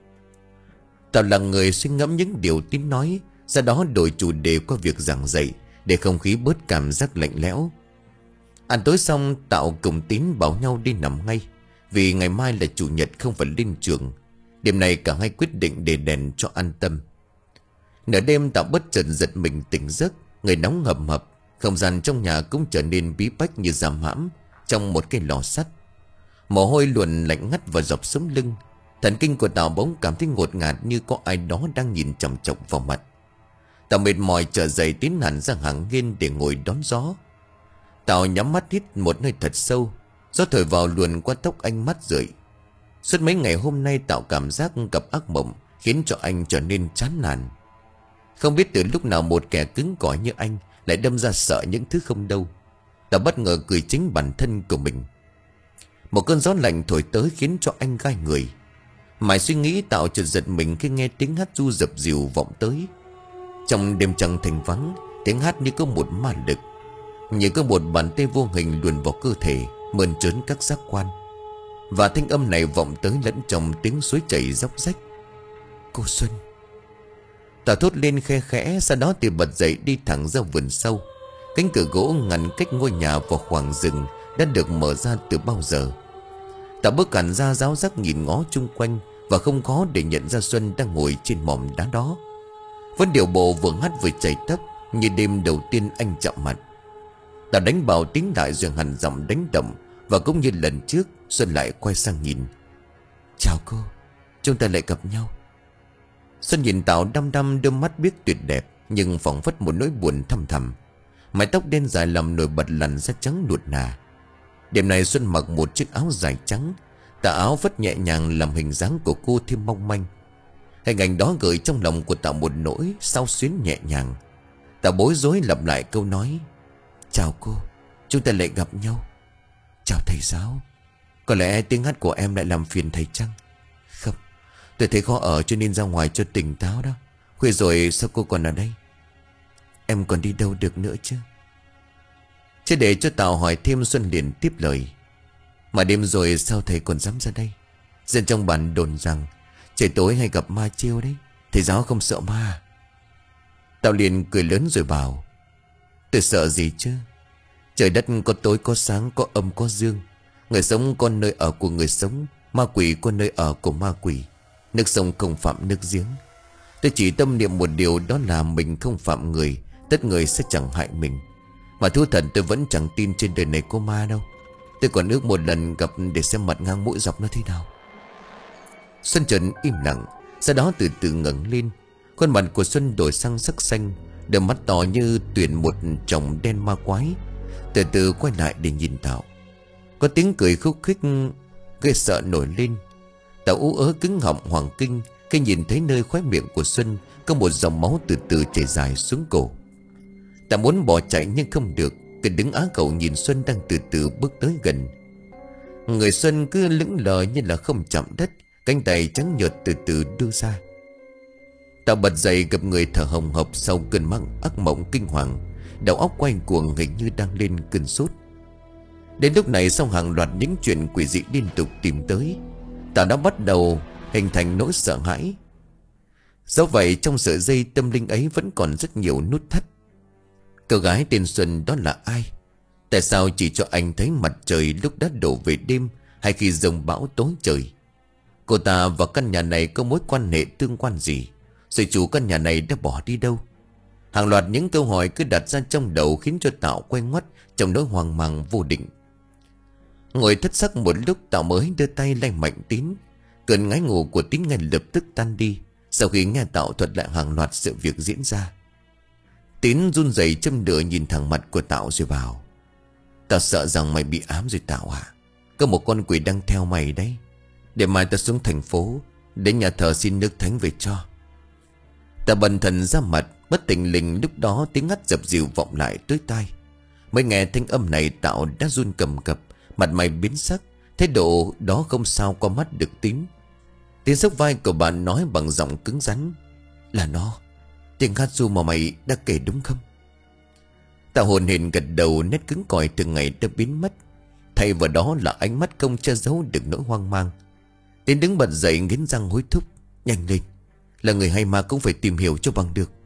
Tạo là người suy ngẫm những điều Tín nói, sau đó đổi chủ đề qua việc giảng dạy để không khí bớt cảm giác lạnh lẽo. Ăn tối xong, Tạo cùng Tín bảo nhau đi nằm ngay, vì ngày mai là chủ nhật không phải lên trường. Đêm này cả hai quyết định để đèn cho an tâm. Nửa đêm Tạo bất chợt giật mình tỉnh giấc, người nóng hầm hập. Không gian trong nhà cũng trở nên bí bách như giam hãm trong một cái lò sắt. Mồ hôi luồn lạnh ngắt vào dọc sống lưng. Thần kinh của Tạo bỗng cảm thấy ngột ngạt như có ai đó đang nhìn chằm chọc vào mặt. Tạo mệt mỏi trở dậy tiến hẳn ra hàng hiên để ngồi đón gió. Tạo nhắm mắt hít một hơi thật sâu. Gió thổi vào luồn qua tóc anh mắt rượi. Suốt mấy ngày hôm nay Tạo cảm giác gặp ác mộng khiến cho anh trở nên chán nản. Không biết từ lúc nào một kẻ cứng cỏi như anh lại đâm ra sợ những thứ không đâu. Tạo bất ngờ cười chính bản thân của mình. Một cơn gió lạnh thổi tới khiến cho anh gai người. Mãi suy nghĩ, Tạo chợt giật mình khi nghe tiếng hát ru dập dìu vọng tới. Trong đêm trăng thành vắng, tiếng hát như có một ma lực, như có một bàn tay vô hình luồn vào cơ thể, mơn trớn các giác quan. Và thanh âm này vọng tới lẫn trong tiếng suối chảy róc rách. Cô Xuân. Tạo thốt lên khe khẽ, sau đó thì bật dậy đi thẳng ra vườn sâu. Cánh cửa gỗ ngăn cách ngôi nhà vào khoảng rừng đã được mở ra từ bao giờ. Tạo bước hẳn ra ráo rác nhìn ngó chung quanh, và không khó để nhận ra Xuân đang ngồi trên mỏm đá đó. Vẫn điệu bộ vừa hát vừa chảy tấp như đêm đầu tiên anh chạm mặt. Tạo đánh bảo tiếng lại rồi hẳn giọng đánh động. Và cũng như lần trước, Xuân lại quay sang nhìn. Chào cô, chúng ta lại gặp nhau. Xuân nhìn Tạo đăm đăm, đôi mắt biết tuyệt đẹp nhưng phảng phất một nỗi buồn thăm thẳm. Mái tóc đen dài làm nổi bật làn da trắng nuột nà. Đêm nay Xuân mặc một chiếc áo dài trắng. Tà áo vất nhẹ nhàng làm hình dáng của cô thêm mong manh. Hình ảnh đó gợi trong lòng của Tạo một nỗi sao xuyến nhẹ nhàng. Tạo bối rối lặp lại câu nói. Chào cô, chúng ta lại gặp nhau. Chào thầy giáo. Có lẽ tiếng hát của em lại làm phiền thầy chăng? Không, tôi thấy khó ở cho nên ra ngoài cho tỉnh táo đó. Khuya rồi sao cô còn ở đây? Em còn đi đâu được nữa chứ? Chứ để cho Tạo hỏi thêm, Xuân liền tiếp lời: Mà đêm rồi sao thầy còn dám ra đây? Dân trong bản đồn rằng trời tối hay gặp ma chiêu đấy. Thầy giáo không sợ ma? Tạo liền cười lớn rồi bảo: Tôi sợ gì chứ? Trời đất có tối có sáng, có âm có dương. Người sống có nơi ở của người sống, ma quỷ có nơi ở của ma quỷ. Nước sông không phạm nước giếng. Tôi chỉ tâm niệm một điều, đó là mình không phạm người, tất người sẽ chẳng hại mình. Mà thú thật tôi vẫn chẳng tin trên đời này có ma đâu. Tôi còn ước một lần gặp để xem mặt ngang mũi dọc nó thế nào. Xuân Trần im lặng, sau đó từ từ ngẩng lên. Khuôn mặt của Xuân đổi sang sắc xanh, đôi mắt to như tuyển một chồng đen ma quái. Từ từ quay lại để nhìn Tạo. Có tiếng cười khúc khích gây sợ nổi lên. Tạo ú ớ cứng họng hoàng kinh khi nhìn thấy nơi khóe miệng của Xuân có một dòng máu từ từ chảy dài xuống cổ. Tạo muốn bỏ chạy nhưng không được, cứ đứng á khẩu nhìn Xuân đang từ từ bước tới gần. Người Xuân cứ lững lờ như là không chạm đất, cánh tay trắng nhợt từ từ đưa ra. Tạo bật dậy gặp người thở hồng hộc sau cơn mắc ác mộng kinh hoàng. Đầu óc quay cuồng hình như đang lên cơn sốt. Đến lúc này sau hàng loạt những chuyện quỷ dị liên tục tìm tới, Tạo đã bắt đầu hình thành nỗi sợ hãi. Do vậy trong sợi dây tâm linh ấy vẫn còn rất nhiều nút thắt. Cô gái tên Xuân đó là ai? Tại sao chỉ cho anh thấy mặt trời lúc đã đổ về đêm, hay khi giông bão tối trời? Cô ta và căn nhà này có mối quan hệ tương quan gì? Rồi chủ căn nhà này đã bỏ đi đâu? Hàng loạt những câu hỏi cứ đặt ra trong đầu khiến cho Tạo quay ngoắt trong nỗi hoang mang vô định. Ngồi thất sắc một lúc, Tạo mới đưa tay lay mạnh Tín. Cơn ngái ngủ của Tín ngay lập tức tan đi sau khi nghe Tạo thuật lại hàng loạt sự việc diễn ra. Tín run rẩy châm lửa nhìn thẳng mặt của Tạo rồi bảo: Tao sợ rằng mày bị ám rồi Tạo à? Có một con quỷ đang theo mày đấy. Để mai tao xuống thành phố đến nhà thờ xin nước thánh về cho. Tạo bần thần ra mặt. Bất tình lình lúc đó tiếng hắt dập dìu vọng lại tới tai. Mới nghe thanh âm này, Tạo đã run cầm cập, mặt mày biến sắc. Thái độ đó không sao qua mắt được Tín. Tiếng xốc vai của bạn nói bằng giọng cứng rắn: Là nó. Tiếng hát ru mà mày đã kể đúng không? Tạo hồn hển gật đầu, nét cứng cỏi từng ngày đã biến mất. Thay vào đó là ánh mắt không che giấu được nỗi hoang mang. Tín đứng bật dậy nghiến răng hối thúc: Nhanh lên, là người hay ma cũng phải tìm hiểu cho bằng được.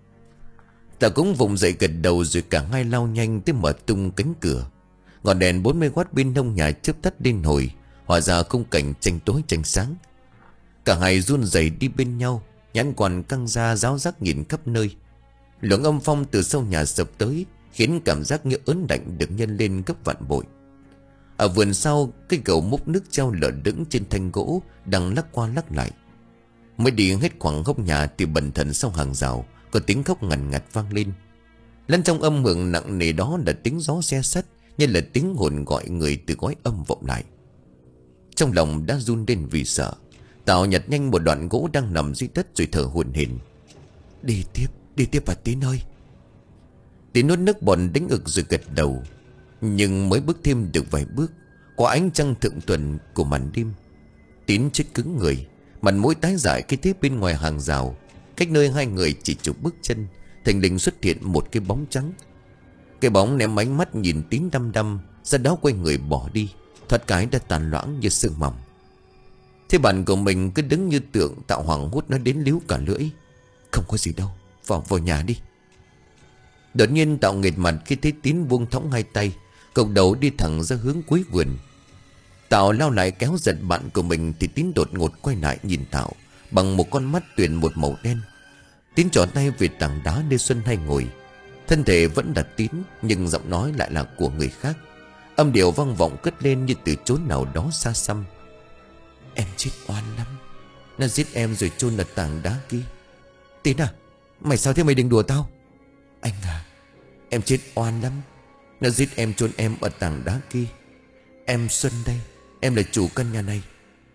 Tạo cũng vùng dậy gật đầu, rồi cả hai lao nhanh tới mở tung cánh cửa. Ngọn đèn bốn mươi oát bên hông nhà chớp tắt liên hồi, hóa ra khung cảnh tranh tối tranh sáng. Cả hai run rẩy đi bên nhau, nhãn quan căng ra ráo rác nhìn khắp nơi. Luồng âm phong từ sau nhà sập tới, khiến cảm giác như ớn lạnh được nhân lên gấp vạn bội. Ở vườn sau, cái gầu múc nước treo lở đứng trên thanh gỗ đang lắc qua lắc lại. Mới đi hết khoảng góc nhà thì bần thần sau hàng rào có tiếng khóc ngằn ngặt vang lên. Lẫn trong âm hưởng nặng nề đó là tiếng gió xe sắt, như là tiếng hồn gọi người từ gói âm vọng lại. Trong lòng đã run lên vì sợ, Tạo nhặt nhanh một đoạn gỗ đang nằm dưới đất rồi thở hổn hển: Đi tiếp, đi tiếp bà Tín ơi. Tín nuốt nước bọt đánh ực rồi gật đầu. Nhưng mới bước thêm được vài bước, qua ánh trăng thượng tuần của màn đêm, Tín chết cứng người, mặt mũi tái dại khi thấy bên ngoài hàng rào, cách nơi hai người chỉ chục bước chân, thình lình xuất hiện một cái bóng trắng. Cái bóng ném ánh mắt nhìn Tín đăm đăm, sau đó quay người bỏ đi, thoát cái đã tàn loãng như sương mỏng. Thế bạn của mình cứ đứng như tượng, Tạo hoảng hốt nó đến líu cả lưỡi: Không có gì đâu, vào vào nhà đi. Đột nhiên Tạo nghệt mặt khi thấy Tín buông thõng hai tay, cộc đầu đi thẳng ra hướng cuối vườn. Tạo lao lại kéo giật bạn của mình thì Tín đột ngột quay lại nhìn Tạo bằng một con mắt tuyền một màu đen. Tín trỏ tay về tảng đá nơi Xuân hay ngồi. Thân thể vẫn là Tín, nhưng giọng nói lại là của người khác. Âm điệu vang vọng cất lên như từ chốn nào đó xa xăm: Em chết oan lắm. Nó giết em rồi chôn ở tảng đá kia. Tín à, mày sao thế? Mày đừng đùa tao. Anh à, em chết oan lắm. Nó giết em chôn em ở tảng đá kia. Em Xuân đây, em là chủ căn nhà này.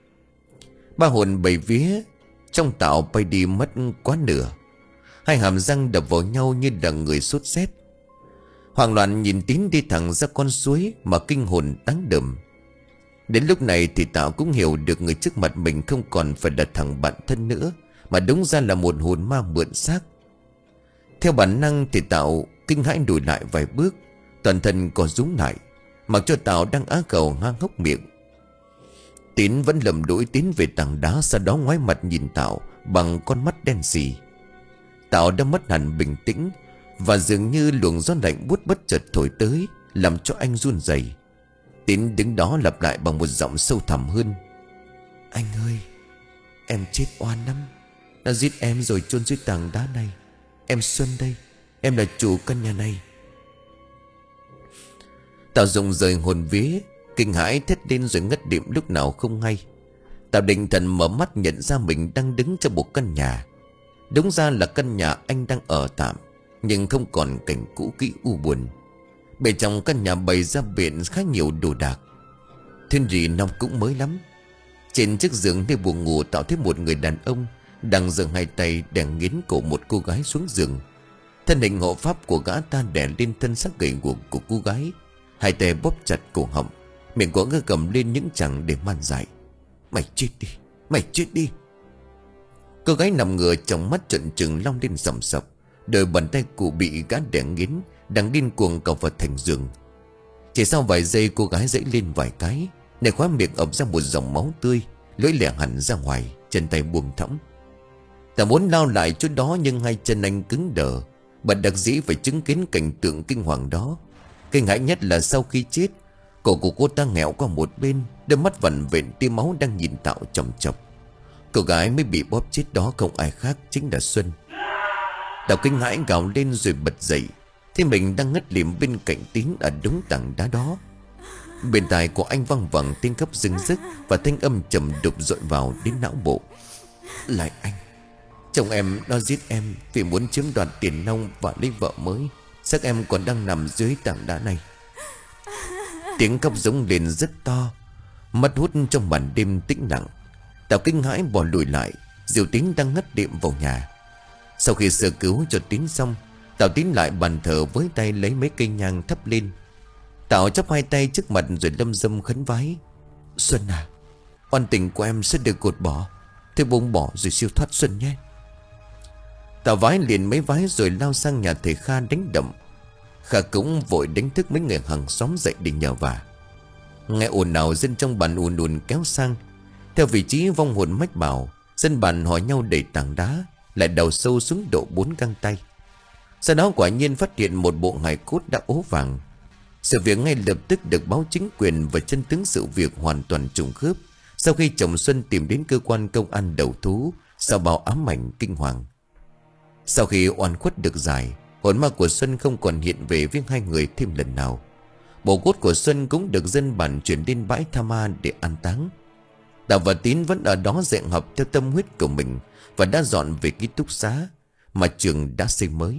Ba hồn bảy vía trong Tạo bay đi mất quá nửa. Hai hàm răng đập vào nhau như là người sốt rét. Hoảng loạn nhìn Tín đi thẳng ra con suối mà kinh hồn đáng đờm. Đến lúc này thì Tạo cũng hiểu được người trước mặt mình không còn phải là thằng bạn thân nữa, mà đúng ra là một hồn ma mượn xác. Theo bản năng thì Tạo kinh hãi lùi lại vài bước. Toàn thân co rúm lại, mặc cho Tảo đang á khẩu ngang hốc miệng. Tín vẫn lầm đuổi tiến về tảng đá, sau đó ngoái mặt nhìn Tảo bằng con mắt đen sì. Tảo đã mất hẳn bình tĩnh, và dường như luồng gió lạnh buốt bất chợt thổi tới, làm cho anh run rẩy. Tín đứng đó lặp lại bằng một giọng sâu thẳm hơn: "Anh ơi, em chết oan lắm. Nó giết em rồi chôn dưới tảng đá này. Em Xuân đây, em là chủ căn nhà này." Tảo rụng rời hồn vía, kinh hãi thét lên rồi ngất lịm lúc nào không hay. Tảo định thần mở mắt nhận ra mình đang đứng trong một căn nhà. Đúng ra là căn nhà anh đang ở tạm, nhưng không còn cảnh cũ kỹ u buồn. Bên trong căn nhà bày ra biển khá nhiều đồ đạc. Thiên rỉ nong cũng mới lắm. Trên chiếc giường nơi buồng ngủ, Tảo thấy một người đàn ông đang giơ hai tay đè nghiến cổ một cô gái xuống giường. Thân hình hộ pháp của gã ta đè lên thân xác gầy guộc của cô gái, hai tay bóp chặt cổ họng, miệng của gã cầm lên những chằng để man dại: "Mày chết đi, mày chết đi." Cô gái nằm ngửa, trong mắt trợn trừng long lên sầm sập, đôi bàn tay cụ bị gã đè nghiến đang điên cuồng cào vào thành giường. Chỉ sau vài giây, cô gái dãy lên vài cái, để khóe miệng ập ra một dòng máu tươi, lưỡi lẻ hẳn ra ngoài, chân tay buông thõng. Ta muốn lao lại chỗ đó, nhưng hai chân anh cứng đờ, bất đắc dĩ phải chứng kiến cảnh tượng kinh hoàng đó. Kinh hãi nhất là sau khi chết, cổ của cô ta nghẹo qua một bên, đôi mắt vằn vện tia máu đang nhìn Tảo chòng chọc. Cô gái mới bị bóp chết đó không ai khác chính là Xuân. Tảo kinh hãi gào lên rồi bật dậy, thì mình đang ngất lịm bên cạnh Tín ở đống tảng đá đó. Bên tai của anh văng vẳng tiếng khóc rưng rức và thanh âm trầm đục dội vào đến não bộ: "Lại anh, chồng em nó giết em vì muốn chiếm đoạt tiền nong và lấy vợ mới. Xác em còn đang nằm dưới tảng đá này." Tiếng khóc giống lên rất to, mất hút trong màn đêm tĩnh lặng. Tảo kinh hãi bỏ lùi lại, dìu Tín đang ngất lịm vào nhà. Sau khi sơ cứu cho Tín xong, Tảo tiến lại bàn thờ với tay lấy mấy cây nhang thắp lên. Tảo chắp hai tay trước mặt rồi lâm dâm khấn vái: "Xuân à, oan tình của em sẽ được gột bỏ. Thế buông bỏ rồi siêu thoát Xuân nhé." Tảo vái liền mấy vái rồi lao sang nhà thầy Kha đánh đậm. Kha cũng vội đánh thức mấy người hàng xóm dậy để nhờ vả. Nghe ồn ào, dân trong bản ùn ùn kéo sang. Theo vị trí vong hồn mách bảo, dân bản hỏi nhau đẩy tảng đá, lại đào sâu xuống độ bốn găng tay. Sau đó quả nhiên phát hiện một bộ hài cốt đã ố vàng. Sự việc ngay lập tức được báo chính quyền, và chân tướng sự việc hoàn toàn trùng khớp sau khi chồng Xuân tìm đến cơ quan công an đầu thú sau bao ám ảnh kinh hoàng. Sau khi oan khuất được giải, hồn ma của Xuân không còn hiện về với hai người thêm lần nào. Bộ cốt của Xuân cũng được dân bản chuyển đến bãi Tha Ma để an táng. Tảo và Tín vẫn ở đó dạy học theo tâm huyết của mình, và đã dọn về ký túc xá mà trường đã xây mới.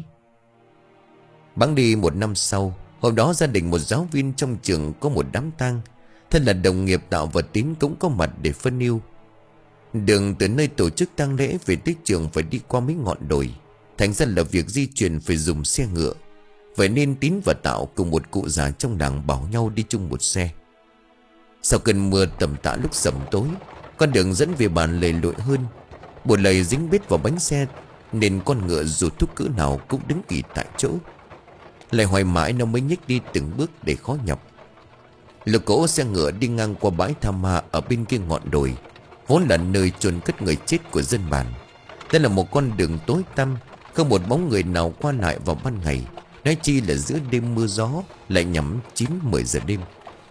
Bẵng đi một năm sau, hôm đó gia đình một giáo viên trong trường có một đám tang. Thân là đồng nghiệp, Tảo và Tín cũng có mặt để phân ưu. Đường từ nơi tổ chức tang lễ về tới trường phải đi qua mấy ngọn đồi, thành ra là việc di chuyển phải dùng xe ngựa. Vậy nên Tín và Tảo cùng một cụ già trong làng bảo nhau đi chung một xe. Sau cơn mưa tầm tã lúc sẩm tối, con đường dẫn về bản lầy lội hơn. Bùn lầy dính bết vào bánh xe, nên con ngựa dù thúc cỡ nào cũng đứng kỳ tại chỗ. Lại hoài mãi nó mới nhích đi từng bước để khó nhọc. Lực cỗ xe ngựa đi ngang qua bãi Tha Ma ở bên kia ngọn đồi, vốn là nơi chôn cất người chết của dân bản. Đây là một con đường tối tăm, không một bóng người nào qua lại vào ban ngày, nói chi là giữa đêm mưa gió, lại nhắm chín mười giờ đêm.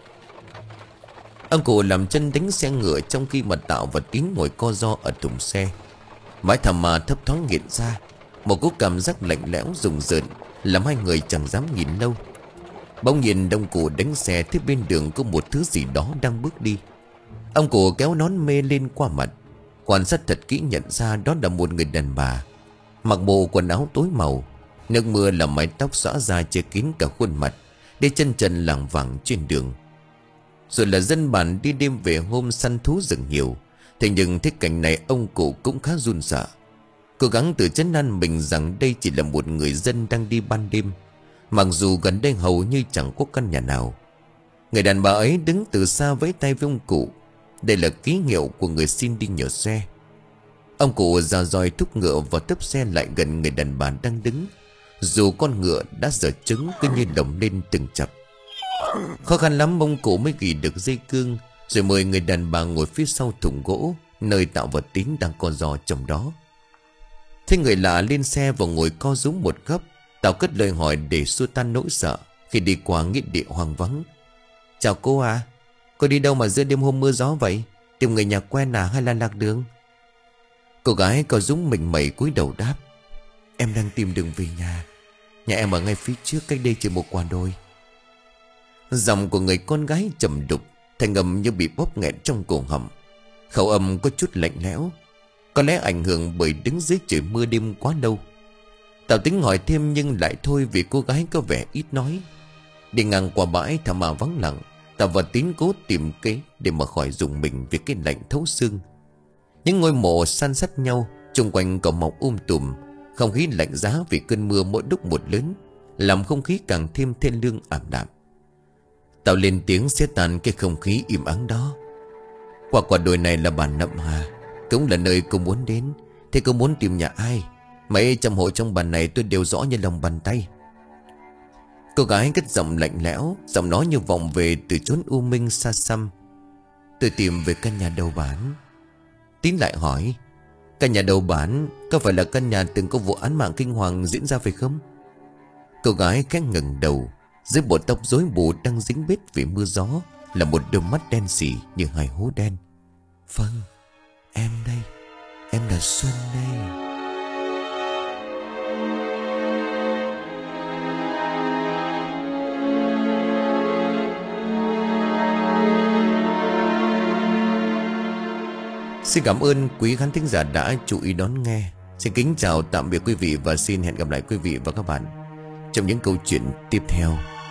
Ông cụ làm chân đánh xe ngựa, trong khi mà Tảo và Tín ngồi co ro ở thùng xe. Bãi Tha Ma thấp thoáng hiện ra một cú cảm giác lạnh lẽo rùng rợn, làm hai người chẳng dám nhìn lâu. Bỗng nhiên ông cụ đánh xe thấy bên đường có một thứ gì đó đang bước đi. Ông cụ kéo nón mê lên qua mặt, quan sát thật kỹ nhận ra đó là một người đàn bà, mặc bộ quần áo tối màu, nước mưa làm mái tóc xõa ra che kín cả khuôn mặt, đi chân trần lảng vảng trên đường. Rồi là dân bản đi đêm về hôm săn thú rừng nhiều. Thế nhưng thấy cảnh này, ông cụ cũng khá run sợ, cố gắng tự trấn an mình rằng đây chỉ là một người dân đang đi ban đêm, mặc dù gần đây hầu như chẳng có căn nhà nào. Người đàn bà ấy đứng từ xa vẫy tay với ông cụ. Đây là ký hiệu của người xin đi nhờ xe. Ông cụ già dòi thúc ngựa và tấp xe lại gần người đàn bà đang đứng, Dù con ngựa đã dở trứng cứ như đồng lên từng chập. Khó khăn lắm Mông Cổ mới gỉ được dây cương, rồi mời người đàn bà ngồi phía sau thùng gỗ, nơi Tạo và Tín đang co giò trong đó. Thế người lạ lên xe và ngồi co rúm một góc. Tạo cất lời hỏi để xua tan nỗi sợ khi đi qua nghĩa địa hoang vắng. Chào cô à, cô đi đâu mà giữa đêm hôm mưa gió vậy? Tìm người nhà quen à hay là lạc đường? Cô gái co rúm mình mẩy cúi đầu đáp. Em đang tìm đường về nhà. Nhà em ở ngay phía trước, cách đây chỉ một quả đồi. Giọng của người con gái trầm đục, thành âm như bị bóp nghẹn trong cổ họng. Khẩu âm có chút lạnh lẽo, có lẽ ảnh hưởng bởi đứng dưới trời mưa đêm quá lâu. Tạo tính hỏi thêm nhưng lại thôi vì cô gái có vẻ ít nói. Đi ngang qua bãi thảm mà vắng lặng, Tạo và Tín cố tìm kế để mà khỏi dùng mình vì cái lạnh thấu xương. Những ngôi mộ san sát nhau, xung quanh cỏ mọc um tùm, không khí lạnh giá vì cơn mưa mỗi lúc một lớn, làm không khí càng thêm thê lương ảm đạm. Tạo lên tiếng xé tan cái không khí im ắng đó. Qua quả đồi này là bản Nậm Hà, cũng là nơi cô muốn đến. Thế cô muốn tìm nhà ai? Mấy trăm hộ trong bản này tôi đều rõ như lòng bàn tay. Cô gái cất giọng lạnh lẽo, giọng nói như vọng về từ chốn u minh xa xăm. Tôi tìm về căn nhà đầu bản. Tín lại hỏi, căn nhà đầu bản có phải là căn nhà từng có vụ án mạng kinh hoàng diễn ra phải không? Cô gái khẽ ngẩng đầu, dưới bộ tóc rối bù đang dính bết vì mưa gió là một đôi mắt đen sì như hai hố đen. Vâng, em đây, em là Xuân đây. Xin cảm ơn quý khán thính giả đã chú ý đón nghe. Xin kính chào tạm biệt quý vị và xin hẹn gặp lại quý vị và các bạn trong những câu chuyện tiếp theo.